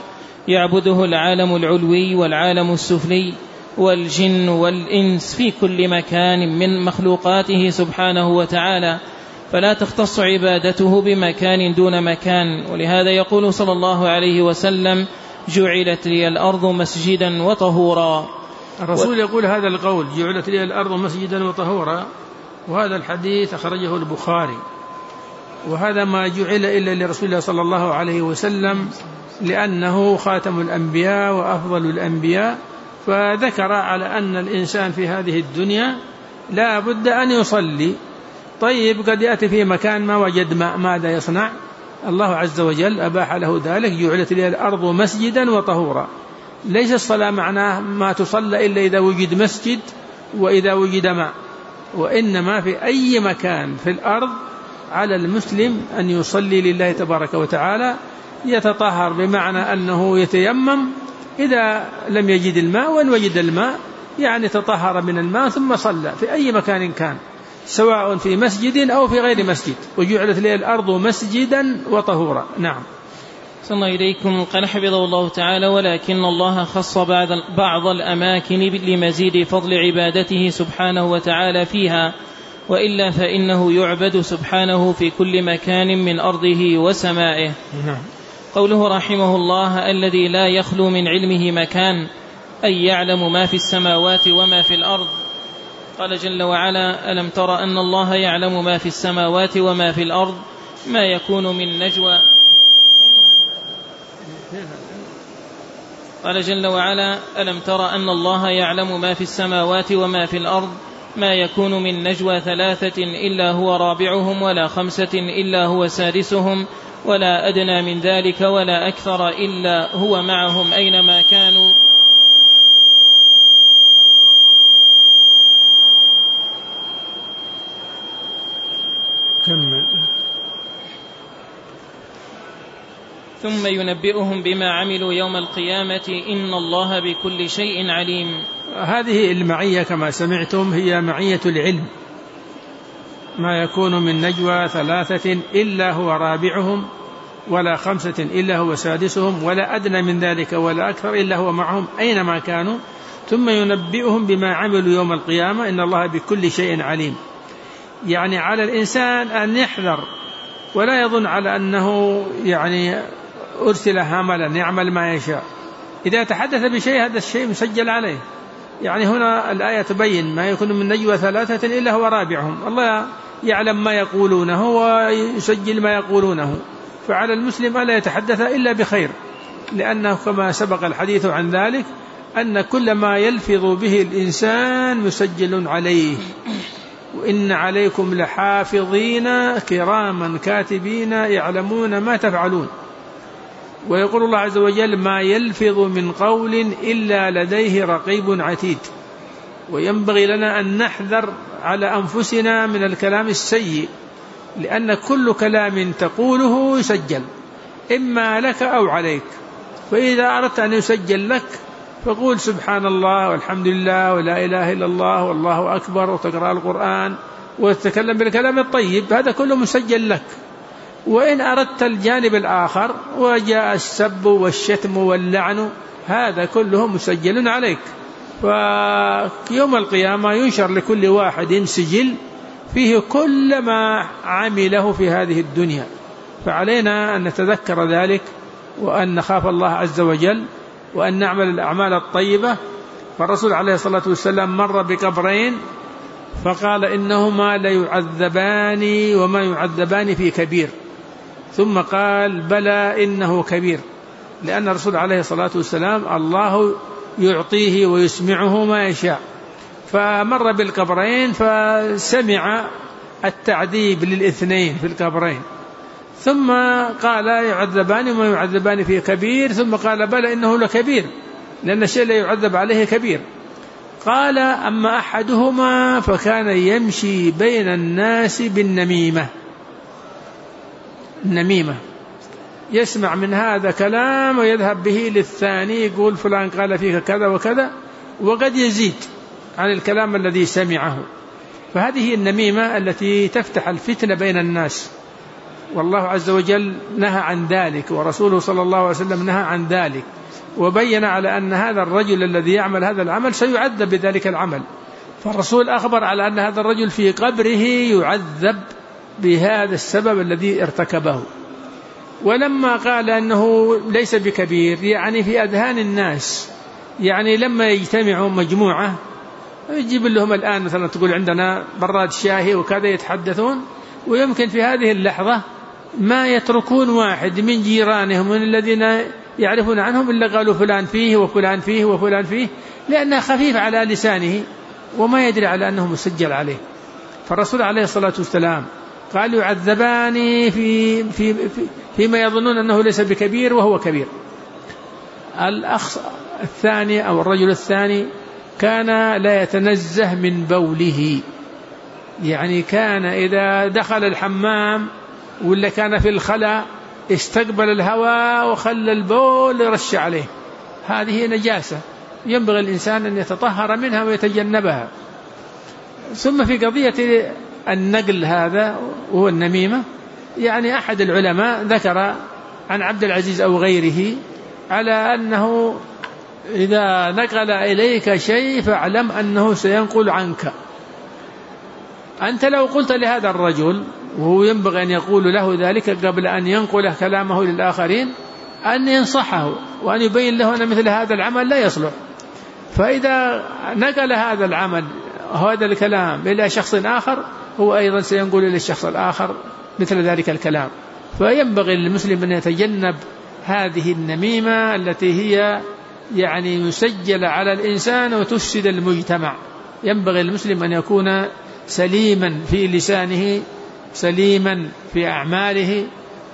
يعبده العالم العلوي والعالم السفلي والجن والإنس في كل مكان من مخلوقاته سبحانه وتعالى، فلا تختص عبادته بمكان دون مكان. ولهذا يقول صلى الله عليه وسلم: جعلت لي الأرض مسجدا وطهورا. الرسول يقول هذا القول: جعلت لي الأرض مسجدا وطهورا، وهذا الحديث أخرجه البخاري. وهذا ما جعل إلا لرسول الله صلى الله عليه وسلم، لأنه خاتم الأنبياء وأفضل الأنبياء، فذكر على أن الإنسان في هذه الدنيا لا بد أن يصلي. طيب قد يأتي في مكان ما وجد ماء، ماذا يصنع؟ الله عز وجل أباح له ذلك: جعلت لي الأرض مسجدا وطهورا. ليس الصلاة معناه ما تصلى إلا إذا وجد مسجد وإذا وجد ماء، وإنما في أي مكان في الأرض على المسلم أن يصلي لله تبارك وتعالى، يتطهر بمعنى أنه يتيمم إذا لم يجد الماء، وإن وجد الماء يعني تطهر من الماء ثم صلى في أي مكان كان، سواء في مسجد أو في غير مسجد. وجعلت لي الأرض مسجدا وطهورا. نعم. صلى الله إليكم. قال حفظه الله تعالى: ولكن الله خص بعض الأماكن لمزيد فضل عبادته سبحانه وتعالى فيها، وإلا فإنه يعبد سبحانه في كل مكان من أرضه وسمائه. قوله رحمه الله: الذي لا يخلو من علمه مكان، أي يعلم ما في السماوات وما في الأرض. قال جل وعلا: ألم تر أن الله يعلم ما في السماوات وما في الأرض، ما يكون من نجوى. قال جل وعلا: ألم تر أن الله يعلم ما في السماوات وما في الأرض، ما يكون من نجوى 3 إلا هو رابعهم، ولا 5 إلا هو سادسهم، ولا أدنى من ذلك ولا أكثر إلا هو معهم أينما كانوا. ثم ينبئهم بما عملوا يوم القيامة إن الله بكل شيء عليم. هذه المعية كما سمعتم هي معية العلم. ما يكون من نجوى 3 إلا هو رابعهم، ولا 5 إلا هو سادسهم، ولا أدنى من ذلك ولا أكثر إلا هو معهم أينما كانوا. ثم ينبئهم بما عملوا يوم القيامة إن الله بكل شيء عليم. يعني على الإنسان أن يحذر ولا يظن على أنه يعني أرسل هاملا يعمل ما يشاء. إذا تحدث بشيء هذا الشيء مسجل عليه. يعني هنا الآية تبين: ما يكون من نجوى 3 إلا هو رابعهم. الله يعلم ما يقولونه ويسجل ما يقولونه، فعلى المسلم ألا يتحدث إلا بخير، لأنه كما سبق الحديث عن ذلك أن كل ما يلفظ به الإنسان مسجل عليه. وإن عليكم لحافظين كراما كاتبين يعلمون ما تفعلون. ويقول الله عز وجل: ما يلفظ من قول إلا لديه رقيب عتيد. وينبغي لنا أن نحذر على أنفسنا من الكلام السيء، لأن كل كلام تقوله يسجل، إما لك أو عليك. فإذا أردت أن يسجل لك فقول سبحان الله والحمد لله ولا إله إلا الله والله أكبر، وتقرأ القرآن وتتكلم بالكلام الطيب، هذا كله مسجل لك. وإن أردت الجانب الآخر وجاء السب والشتم واللعن، هذا كله مسجل عليك. فيوم القيامة ينشر لكل واحد سجل فيه كل ما عمله في هذه الدنيا. فعلينا أن نتذكر ذلك، وأن نخاف الله عز وجل، وأن نعمل الأعمال الطيبة. فالرسول عليه الصلاة والسلام مر بقبرين فقال: إنهما ليعذبان وما يعذبان في كبير. ثم قال: بلى إنه كبير، لأن الرسول عليه الصلاة والسلام الله يعطيه ويسمعه ما يشاء. فمر بالقبرين فسمع التعذيب للاثنين في القبرين، ثم قال: يعذبان وما يعذبان في كبير. ثم قال: بلى إنه لكبير، لأن الشيء لا يعذب عليه كبير. قال: أما أحدهما فكان يمشي بين الناس بالنميمة. النميمة يسمع من هذا كلام ويذهب به للثاني، يقول فلان قال فيك كذا وكذا، وقد يزيد عن الكلام الذي سمعه. فهذه النميمة التي تفتح الفتنة بين الناس، والله عز وجل نهى عن ذلك، ورسوله صلى الله عليه وسلم نهى عن ذلك. وبين على أن هذا الرجل الذي يعمل هذا العمل سيعذب بذلك العمل. فالرسول أخبر على أن هذا الرجل في قبره يعذب بهذا السبب الذي ارتكبه. ولما قال أنه ليس بكبير يعني في أذهان الناس، يعني لما يجتمعوا مجموعة يجيب لهم الآن مثلا تقول عندنا براد شاهي وكذا يتحدثون، ويمكن في هذه اللحظة ما يتركون واحد من جيرانهم من الذين يعرفون عنهم إلا قالوا فلان فيه وفلان فيه وفلان فيه، لأنها خفيف على لسانه وما يدري على أنه مسجل عليه. فالرسول عليه الصلاة والسلام قال يعذبان فيما يظنون أنه ليس بكبير وهو كبير. الأخ الثاني أو الرجل الثاني كان لا يتنزه من بوله، يعني كان إذا دخل الحمام ولا كان في الخلاء استقبل الهواء وخلى البول يرش عليه، هذه نجاسة ينبغي الإنسان أن يتطهر منها ويتجنبها. ثم في قضية النقل هذا وهو النميمة، يعني أحد العلماء ذكر عن عبد العزيز أو غيره على أنه إذا نقل إليك شيء فاعلم أنه سينقل عنك. أنت لو قلت لهذا الرجل وهو ينبغي أن يقول له ذلك قبل أن ينقل كلامه للآخرين أن ينصحه وأن يبين له أن مثل هذا العمل لا يصلح. فإذا نقل هذا العمل هذا الكلام إلى شخص آخر هو أيضا سينقل إلى الشخص الآخر مثل ذلك الكلام. فينبغي للمسلم أن يتجنب هذه النميمة التي هي يعني مسجلة على الإنسان وتفسد المجتمع. ينبغي المسلم أن يكون سليما في لسانه سليما في أعماله،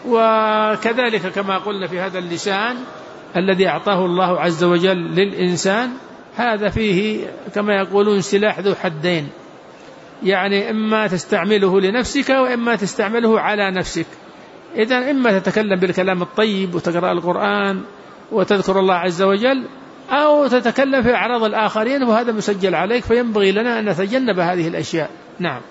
وكذلك كما قلنا في هذا اللسان الذي أعطاه الله عز وجل للإنسان، هذا فيه كما يقولون سلاح ذو حدين، يعني إما تستعمله لنفسك وإما تستعمله على نفسك. إذن إما تتكلم بالكلام الطيب وتقرأ القرآن وتذكر الله عز وجل، أو تتكلم في أعراض الآخرين وهذا مسجل عليك، فينبغي لنا أن نتجنب هذه الأشياء. نعم.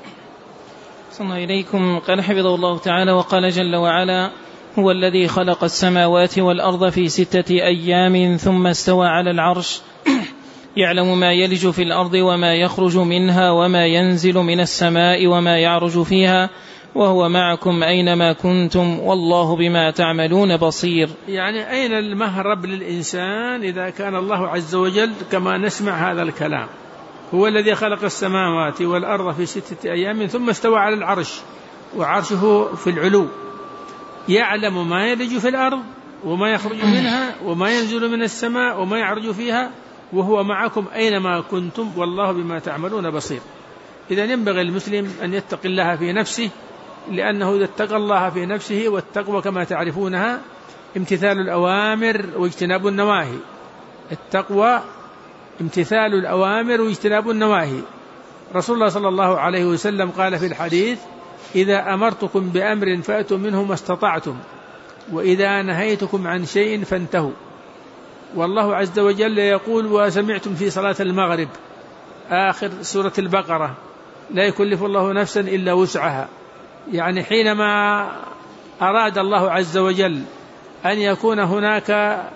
صلى الله إليكم. قال حفظه الله تعالى: وقال جل وعلا: هو الذي خلق السماوات والأرض في 6 أيام ثم استوى على العرش يعلم ما يلج في الأرض وما يخرج منها وما ينزل من السماء وما يعرج فيها وهو معكم أينما كنتم والله بما تعملون بصير. يعني أين المهرب للإنسان إذا كان الله عز وجل كما نسمع هذا الكلام؟ هو الذي خلق السماوات والأرض في 6 أيام ثم استوى على العرش، وعرشه في العلو، يعلم ما يلج في الأرض وما يخرج منها وما ينزل من السماء وما يعرج فيها وهو معكم أينما كنتم والله بما تعملون بصير. إذن ينبغي المسلم أن يتقي الله في نفسه، لأنه إذا اتقى الله في نفسه، والتقوى كما تعرفونها امتثال الأوامر واجتناب النواهي. التقوى امتثال الأوامر واجتناب النواهي. رسول الله صلى الله عليه وسلم قال في الحديث: إذا أمرتكم بأمر فأتوا منه ما استطعتم، وإذا نهيتكم عن شيء فانتهوا. والله عز وجل يقول: وسمعتم في صلاة المغرب آخر سورة البقرة: لا يكلف الله نفسا إلا وسعها. يعني حينما أراد الله عز وجل أن يكون هناك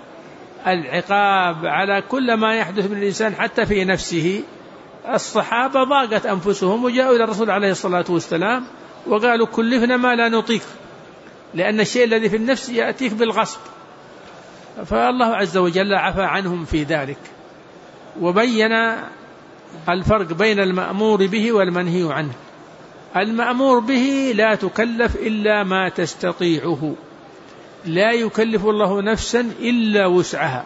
العقاب على كل ما يحدث من الإنسان حتى في نفسه، الصحابة ضاقت أنفسهم وجاءوا إلى الرسول عليه الصلاة والسلام وقالوا: كلفنا ما لا نطيق، لأن الشيء الذي في النفس يأتيك بالغصب. فالله عز وجل عفى عنهم في ذلك، وبين الفرق بين المأمور به والمنهي عنه. المأمور به لا تكلف إلا ما تستطيعه، لا يكلف الله نفسا إلا وسعها.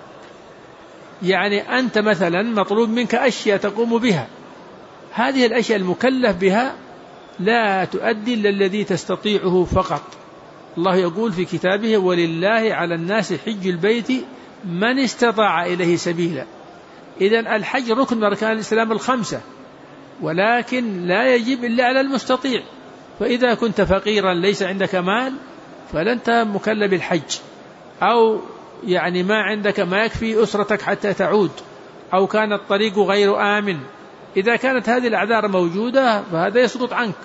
يعني أنت مثلا مطلوب منك أشياء تقوم بها، هذه الأشياء المكلف بها لا تؤدي إلا الذي تستطيعه فقط. الله يقول في كتابه: ولله على الناس حج البيت من استطاع إليه سبيلا. إذن الحج ركن من أركان الإسلام ال5، ولكن لا يجب إلا على المستطيع. فإذا كنت فقيرا ليس عندك مال فلنت مكلف بالحج، أو يعني ما عندك ما يكفي أسرتك حتى تعود، أو كان الطريق غير آمن. إذا كانت هذه الأعذار موجودة فهذا يسقط عنك.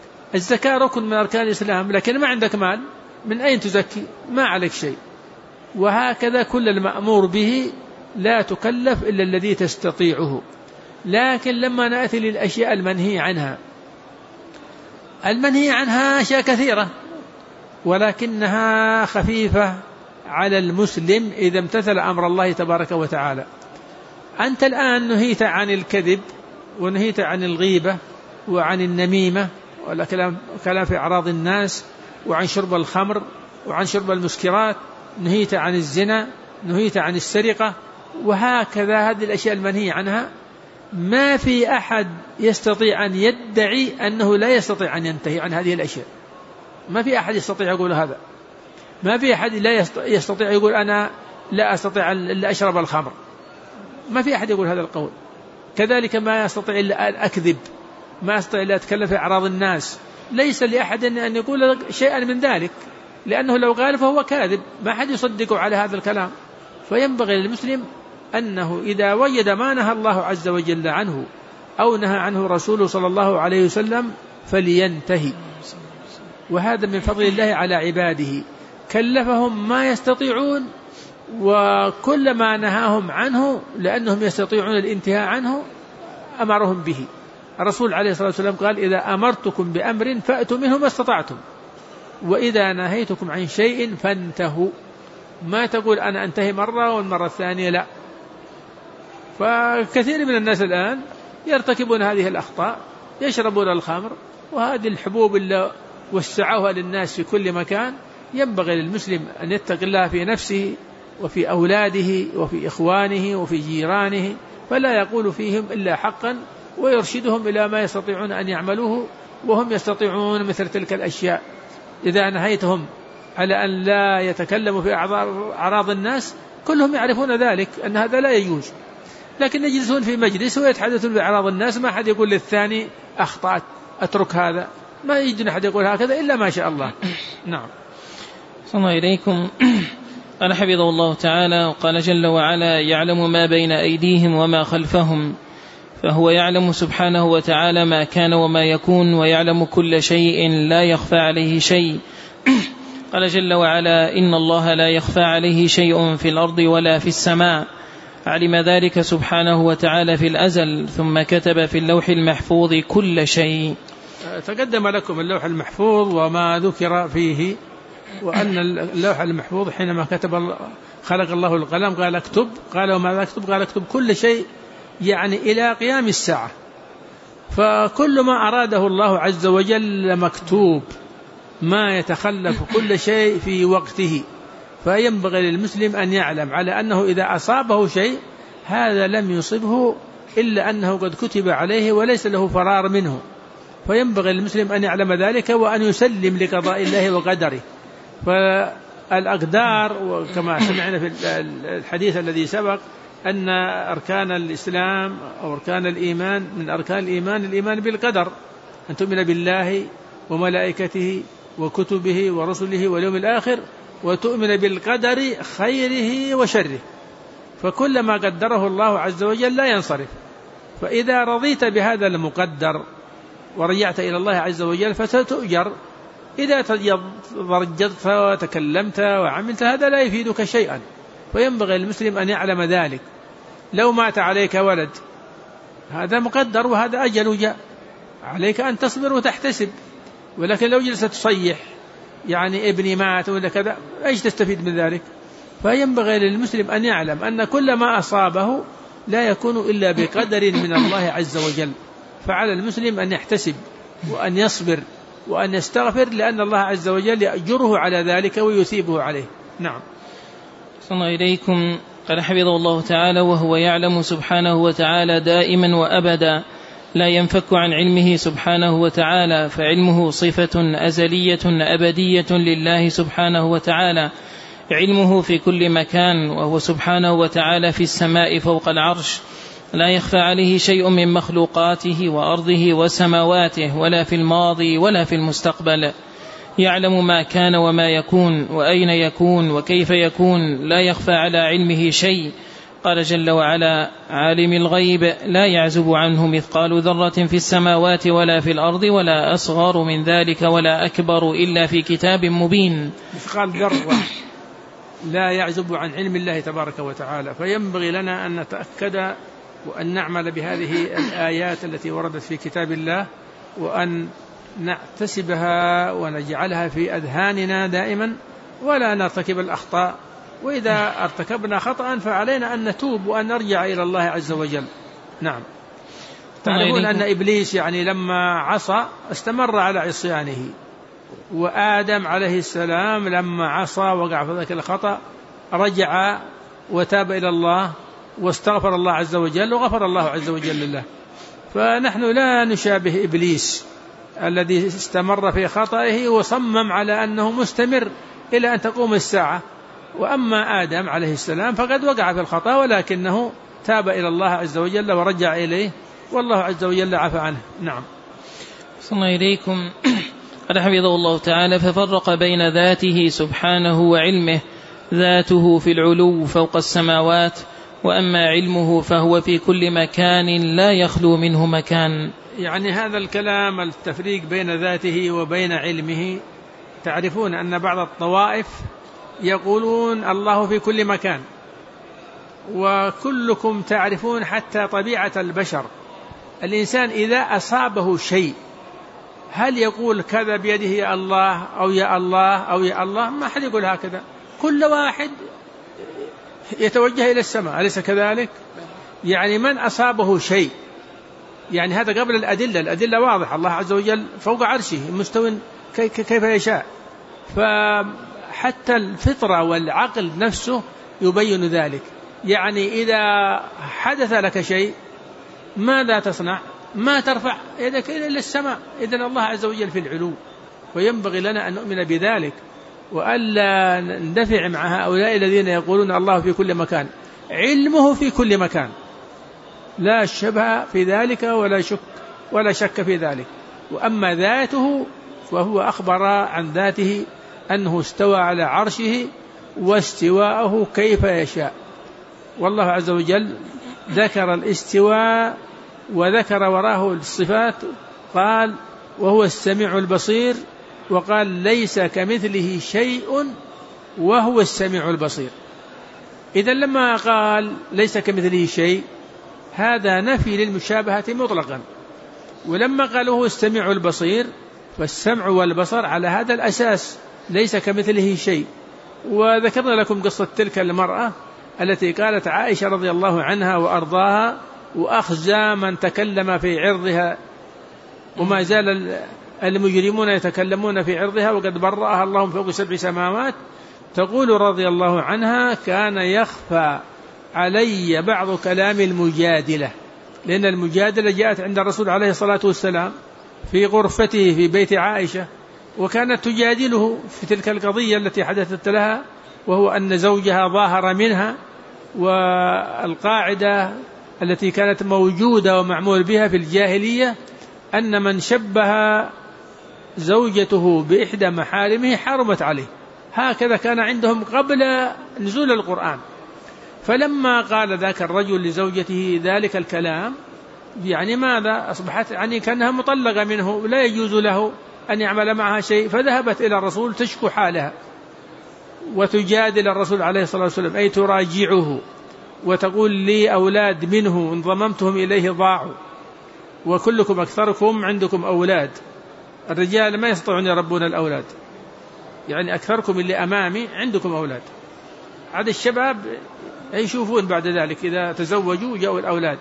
الزكاة ركن من أركان الإسلام، لكن ما عندك مال من أين تزكي؟ ما عليك شيء. وهكذا كل المأمور به لا تكلف إلا الذي تستطيعه. لكن لما نأتي للأشياء المنهي عنها، المنهي عنها أشياء كثيرة ولكنها خفيفة على المسلم إذا امتثل أمر الله تبارك وتعالى. أنت الآن نهيت عن الكذب ونهيت عن الغيبة وعن النميمة والكلام في أعراض الناس وعن شرب الخمر وعن شرب المسكرات، نهيت عن الزنا، نهيت عن السرقة، وهكذا هذه الأشياء المنهي عنها. ما في أحد يستطيع أن يدعي أنه لا يستطيع أن ينتهي عن هذه الأشياء. ما في أحد يستطيع يقول هذا. ما في أحد لا يستطيع يقول أنا لا أستطيع أن أشرب الخمر. ما في أحد يقول هذا القول. كذلك ما يستطيع إلا أن أكذب، ما يستطيع إلا أتكلم في أعراض الناس. ليس لأحد أن يقول شيئا من ذلك، لأنه لو قال فهو كاذب، ما أحد يصدق على هذا الكلام. فينبغي للمسلم أنه إذا وجد ما نهى الله عز وجل عنه أو نهى عنه رسوله صلى الله عليه وسلم فلينتهي. وهذا من فضل الله على عباده، كلفهم ما يستطيعون، وكل ما نهاهم عنه لأنهم يستطيعون الانتهاء عنه أمرهم به. الرسول عليه الصلاة والسلام قال إذا أمرتكم بأمر فأتوا منه ما استطعتم، وإذا نهيتكم عن شيء فانتهوا. ما تقول أنا أنتهي مرة والمرة الثانية لا. فكثير من الناس الآن يرتكبون هذه الأخطاء، يشربون الخمر وهذه الحبوب اللي وسعوها للناس في كل مكان. ينبغي للمسلم أن يتقي الله في نفسه وفي أولاده وفي إخوانه وفي جيرانه، فلا يقول فيهم إلا حقا ويرشدهم إلى ما يستطيعون أن يعملوه وهم يستطيعون مثل تلك الأشياء. إذا نهيتهم على أن لا يتكلموا في أعراض الناس كلهم يعرفون ذلك أن هذا لا يجوز، لكن يجلسون في مجلس ويتحدثون بأعراض الناس، ما أحد يقول للثاني أخطأت أترك هذا، ما يجد أحد يقول هكذا إلا ما شاء الله. نعم. صلى الله إليكم. قال حفظه الله تعالى وقال جل وعلا يعلم ما بين أيديهم وما خلفهم، فهو يعلم سبحانه وتعالى ما كان وما يكون، ويعلم كل شيء لا يخفى عليه شيء. قال جل وعلا إن الله لا يخفى عليه شيء في الأرض ولا في السماء. علم ذلك سبحانه وتعالى في الأزل، ثم كتب في اللوح المحفوظ كل شيء. تقدم لكم اللوح المحفوظ وما ذكر فيه، وأن اللوح المحفوظ حينما خلق الله القلم قال اكتب، قال وما اكتب؟ قال اكتب كل شيء، يعني إلى قيام الساعة. فكل ما أراده الله عز وجل مكتوب، ما يتخلف كل شيء في وقته. فينبغي للمسلم أن يعلم على أنه إذا أصابه شيء هذا لم يصبه إلا أنه قد كتب عليه وليس له فرار منه. فينبغي للمسلم أن يعلم ذلك وأن يسلم لقضاء الله وقدره. فالأقدار وكما سمعنا في الحديث الذي سبق أن أركان الإسلام أو أركان الإيمان، من أركان الإيمان بالقدر، أن تؤمن بالله وملائكته وكتبه ورسله واليوم الآخر، وتؤمن بالقدر خيره وشره. فكل ما قدره الله عز وجل لا ينصرف. فإذا رضيت بهذا المقدر ورجعت إلى الله عز وجل فستؤجر. إذا ضجرت وتكلمت وعملت هذا لا يفيدك شيئا. فينبغي المسلم أن يعلم ذلك. لو مات عليك ولد هذا مقدر وهذا أجل جاء، عليك أن تصبر وتحتسب. ولكن لو جلست تصيح يعني ابني مات ولا كذا، ايش تستفيد من ذلك؟ فينبغي للمسلم أن يعلم أن كل ما أصابه لا يكون إلا بقدر من الله عز وجل. فعلى المسلم أن يحتسب وأن يصبر وأن يستغفر، لأن الله عز وجل يأجره على ذلك ويثيبه عليه. نعم. صلى الله إليكم. قال حفظه الله تعالى وهو يعلم سبحانه وتعالى دائما وأبدا، لا ينفك عن علمه سبحانه وتعالى، فعلمه صفة أزلية أبدية لله سبحانه وتعالى. علمه في كل مكان، وهو سبحانه وتعالى في السماء فوق العرش، لا يخفى عليه شيء من مخلوقاته وأرضه وسماواته، ولا في الماضي ولا في المستقبل. يعلم ما كان وما يكون وأين يكون وكيف يكون، لا يخفى على علمه شيء. قال جل وعلا عالم الغيب لا يعزب عنه مثقال ذرة في السماوات ولا في الأرض ولا أصغر من ذلك ولا أكبر إلا في كتاب مبين. مثقال ذرة لا يعزب عن علم الله تبارك وتعالى. فينبغي لنا أن نتأكد وأن نعمل بهذه الآيات التي وردت في كتاب الله، وأن نعتسبها ونجعلها في أذهاننا دائما، ولا نرتكب الأخطاء. وإذا ارتكبنا خطأ فعلينا أن نتوب وأن نرجع إلى الله عز وجل. نعم. تعلمون أن إبليس يعني لما عصى استمر على عصيانه، وآدم عليه السلام لما عصى وقع في ذلك الخطأ رجع وتاب إلى الله واستغفر الله عز وجل، وغفر الله عز وجل له. فنحن لا نشابه إبليس الذي استمر في خطئه وصمم على أنه مستمر إلى أن تقوم الساعة. وأما آدم عليه السلام فقد وقع في الخطأ ولكنه تاب إلى الله عز وجل ورجع إليه، والله عز وجل عفى عنه. نعم. صلى الله إليكم. قال حفظه الله تعالى: ففرق بين ذاته سبحانه وعلمه. ذاته في العلو فوق السماوات، وأما علمه فهو في كل مكان لا يخلو منه مكان. يعني هذا الكلام التفريق بين ذاته وبين علمه، تعرفون أن بعض الطوائف يقولون الله في كل مكان، وكلكم تعرفون حتى طبيعة البشر. الإنسان إذا أصابه شيء هل يقول كذا بيده يا الله أو يا الله أو يا الله؟ ما حد يقول هكذا، كل واحد يتوجه إلى السماء، أليس كذلك؟ يعني من أصابه شيء، يعني هذا قبل الأدلة واضحة، الله عز وجل فوق عرشه مستوٍ كيف يشاء. فحتى الفطرة والعقل نفسه يبين ذلك. يعني إذا حدث لك شيء ماذا تصنع؟ ما ترفع يدك إلى السماء، إذن الله عز وجل في العلو. وينبغي لنا أن نؤمن بذلك وألا ندفع مع هؤلاء الذين يقولون الله في كل مكان. علمه في كل مكان، لا شبه في ذلك ولا شك في ذلك. وأما ذاته وهو أخبر عن ذاته أنه استوى على عرشه واستواءه كيف يشاء. والله عز وجل ذكر الاستواء وذكر وراه الصفات، قال وهو السميع البصير، وقال ليس كمثله شيء وهو السميع البصير. إذن لما قال ليس كمثله شيء هذا نفي للمشابهة مطلقا، ولما قال هو السميع البصير فالسمع والبصر على هذا الأساس، ليس كمثله شيء. وذكرنا لكم قصة تلك المرأة التي قالت عائشة رضي الله عنها وأرضاها وأخزى من تكلم في عرضها، وما زال المجرمون يتكلمون في عرضها وقد برأها الله فوق 7 سماوات. تقول رضي الله عنها: كان يخفى علي بعض كلام المجادلة، لأن المجادلة جاءت عند الرسول عليه الصلاة والسلام في غرفته في بيت عائشة، وكانت تجادله في تلك القضية التي حدثت لها، وهو أن زوجها ظاهر منها. والقاعدة التي كانت موجودة ومعمول بها في الجاهلية أن من شبه زوجته بإحدى محارمه حرمت عليه، هكذا كان عندهم قبل نزول القرآن. فلما قال ذاك الرجل لزوجته ذلك الكلام، يعني ماذا؟ أصبحت يعني كأنها مطلقة منه، لا يجوز له أن يعمل معها شيء. فذهبت إلى الرسول تشكو حالها وتجادل الرسول عليه الصلاة والسلام، أي تراجعه وتقول لي أولاد منه إن ضممتهم إليه ضاعوا، وكلكم أكثركم عندكم أولاد، الرجال ما يستطيعون يربون الأولاد، يعني أكثركم اللي أمامي عندكم أولاد. عاد الشباب يشوفون بعد ذلك إذا تزوجوا جاءوا الأولاد،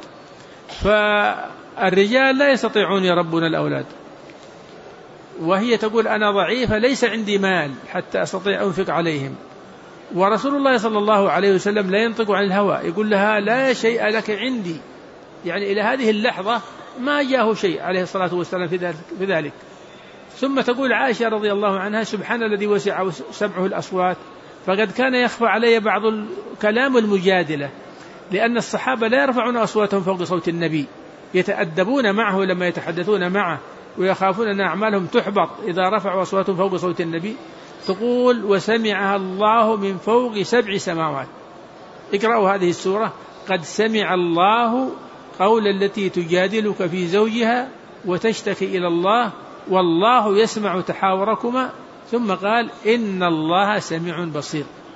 فالرجال لا يستطيعون يربون الأولاد. وهي تقول أنا ضعيفة ليس عندي مال حتى أستطيع أنفق عليهم. ورسول الله صلى الله عليه وسلم لا ينطق عن الهوى، يقول لها لا شيء لك عندي، يعني إلى هذه اللحظة ما جاءه شيء عليه الصلاة والسلام في ذلك. ثم تقول عائشة رضي الله عنها: سبحان الذي وسع سمعه الأصوات، فقد كان يخفى علي بعض الكلام المجادلة، لأن الصحابة لا يرفعون أصواتهم فوق صوت النبي، يتأدبون معه لما يتحدثون معه، ويخافون أن أعمالهم تحبط إذا رفعوا أصواتهم فوق صوت النبي. تقول: وسمعها الله من فوق 7 سماوات. اقرأوا هذه السورة: قد سمع الله قول التي تجادلك في زوجها وتشتكي إلى الله والله يسمع تحاوركما. ثم قال: إن الله سميع بصير.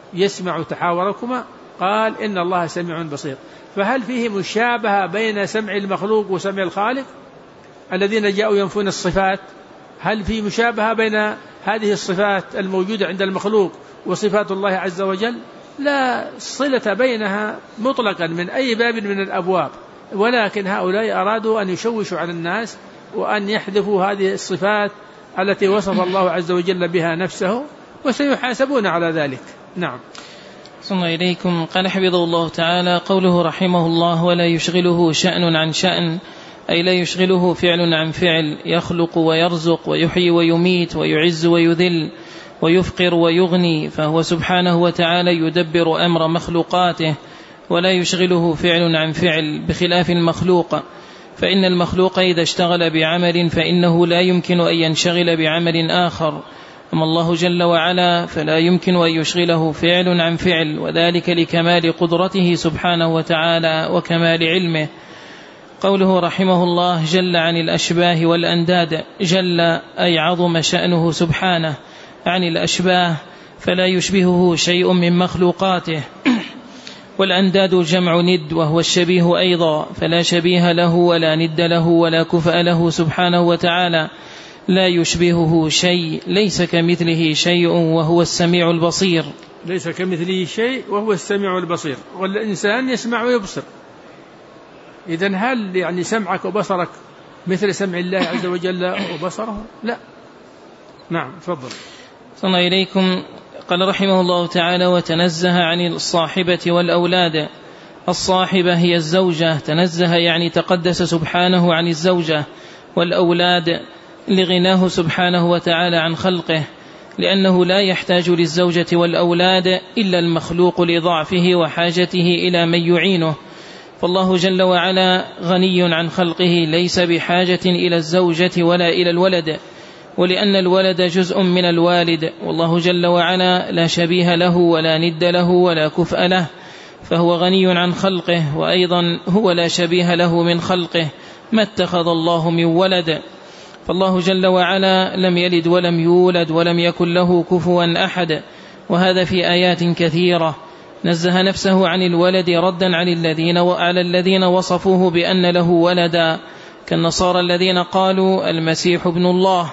يسمع تحاوركما؟ قال إن الله سميع بصير. فهل فيه مشابهة بين سمع المخلوق وسمع الخالق؟ الذين جاءوا ينفون الصفات، هل في مشابهة بين هذه الصفات الموجودة عند المخلوق وصفات الله عز وجل؟ لا صلة بينها مطلقا من أي باب من الأبواب، ولكن هؤلاء أرادوا أن يشوشوا على الناس وأن يحذفوا هذه الصفات التي وصف الله عز وجل بها نفسه، وسيحاسبون على ذلك. نعم. صلى إليكم. قال حفظه الله تعالى: قوله رحمه الله: ولا يشغله شأن عن شأن، أي لا يشغله فعل عن فعل، يخلق ويرزق ويحيي ويميت ويعز ويذل ويفقر ويغني، فهو سبحانه وتعالى يدبر أمر مخلوقاته، ولا يشغله فعل عن فعل، بخلاف المخلوق، فإن المخلوق إذا اشتغل بعمل فإنه لا يمكن أن ينشغل بعمل آخر، أما الله جل وعلا فلا يمكن أن يشغله فعل عن فعل، وذلك لكمال قدرته سبحانه وتعالى وكمال علمه. قوله رحمه الله: جل عن الأشباه والأنداد، جل أي عظم شأنه سبحانه عن الأشباه، فلا يشبهه شيء من مخلوقاته، والأنداد جمع ند وهو الشبيه أيضا، فلا شبيه له ولا ند له ولا كفء له سبحانه وتعالى، لا يشبهه شيء، ليس كمثله شيء وهو السميع البصير. ليس كمثله شيء وهو السميع البصير، والإنسان يسمع ويبصر. إذن هل يعني سمعك وبصرك مثل سمع الله عز وجل وبصره؟ لا. نعم، تفضل. صلى إليكم. قال رحمه الله تعالى: وتنزه عن الصاحبة والأولاد. الصاحبة هي الزوجة، تنزه يعني تقدس سبحانه عن الزوجة، والأولاد لغناه سبحانه وتعالى عن خلقه، لأنه لا يحتاج للزوجة والأولاد إلا المخلوق لضعفه وحاجته إلى من يعينه، فالله جل وعلا غني عن خلقه، ليس بحاجة إلى الزوجة ولا إلى الولد، ولأن الولد جزء من الوالد، والله جل وعلا لا شبيه له ولا ند له ولا كفء له، فهو غني عن خلقه، وأيضا هو لا شبيه له من خلقه، ما اتخذ الله من ولد، فالله جل وعلا لم يلد ولم يولد ولم يكن له كفوا أحد، وهذا في آيات كثيرة. نزه نفسه عن الولد ردا على الذين وصفوه بأن له ولدا، كالنصارى الذين قالوا المسيح ابن الله،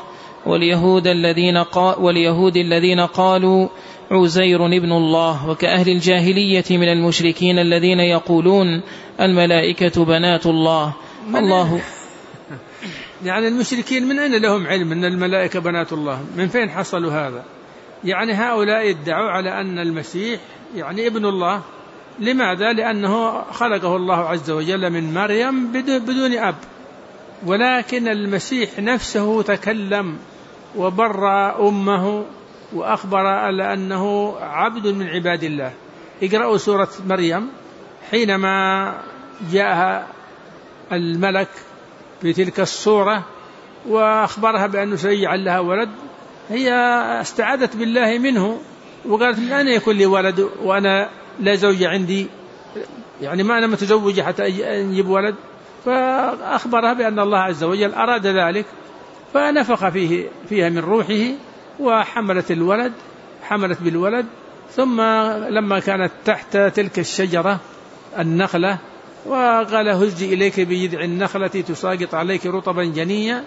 واليهود الذين قالوا عزير ابن الله، وكأهل الجاهلية من المشركين الذين يقولون الملائكة بنات الله. الله يعني المشركين من أين لهم علم أن الملائكة بنات الله؟ من فين حصلوا هذا؟ يعني هؤلاء ادعوا على أن المسيح يعني ابن الله. لماذا؟ لأنه خلقه الله عز وجل من مريم بدون أب، ولكن المسيح نفسه تكلم وبر أمه وأخبر على أنه عبد من عباد الله. اقرأوا سورة مريم حينما جاءها الملك في تلك الصورة وأخبرها بأنه سيجعل لها ولد، هي استعاذت بالله منه وقالت: من أين يكون لي ولد وأنا لا زوج عندي، يعني ما أنا متزوجة حتى أجيب ولد. فأخبرها بأن الله عز وجل أراد ذلك، فنفخ فيها من روحه وحملت بالولد. ثم لما كانت تحت تلك الشجرة النخلة وقال: هزي إليك بجذع النخلة تساقط عليك رطبا جنيا.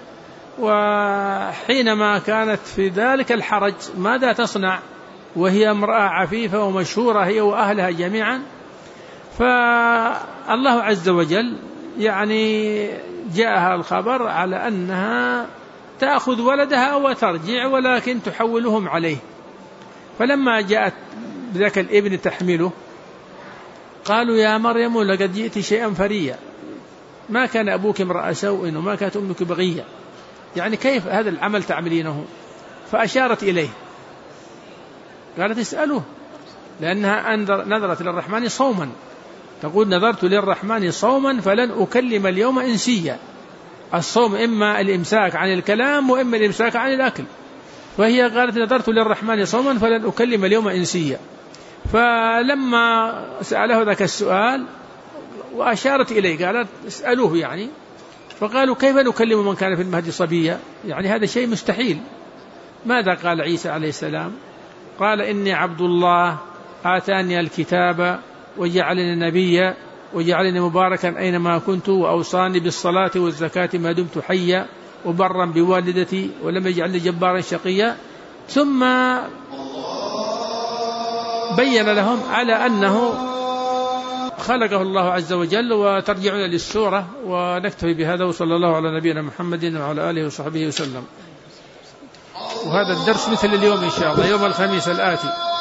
وحينما كانت في ذلك الحرج ماذا تصنع وهي امرأة عفيفة ومشهورة هي وأهلها جميعا؟ فالله عز وجل يعني جاءها الخبر على أنها تأخذ ولدها وترجع، ولكن تحولهم عليه. فلما جاءت ذاك الابن تحمله قالوا: يا مريم لقد جئت شيئا فريا، ما كان أبوك امرأ سوء وما كانت أمك بغية، يعني كيف هذا العمل تعملينه؟ فأشارت إليه، قالت: اسألوه، لأنها نذرت للرحمن صوما، تقول: نذرت للرحمن صوما فلن أكلم اليوم إنسيا. الصوم إما الإمساك عن الكلام وإما الإمساك عن الأكل، وهي قالت: نذرت للرحمن صوما فلن أكلم اليوم إنسيا. فلما سأله ذاك السؤال وأشارت إليه قالت: اسألوه يعني. فقالوا: كيف نكلم من كان في المهد صبيا؟ يعني هذا شيء مستحيل. ماذا قال عيسى عليه السلام؟ قال: إني عبد الله آتاني الكتاب وجعلني نبيا وجعلني مباركا أينما كنت وأوصاني بالصلاة والزكاة ما دمت حيا وبرا بوالدتي ولم يجعلني جبارا شقيا. ثم بين لهم على أنه خلقه الله عز وجل. وترجعون للسورة ونكتفي بهذا، وصلى الله على نبينا محمد وعلى آله وصحبه وسلم. وهذا الدرس مثل اليوم إن شاء الله، يوم الخميس الآتي.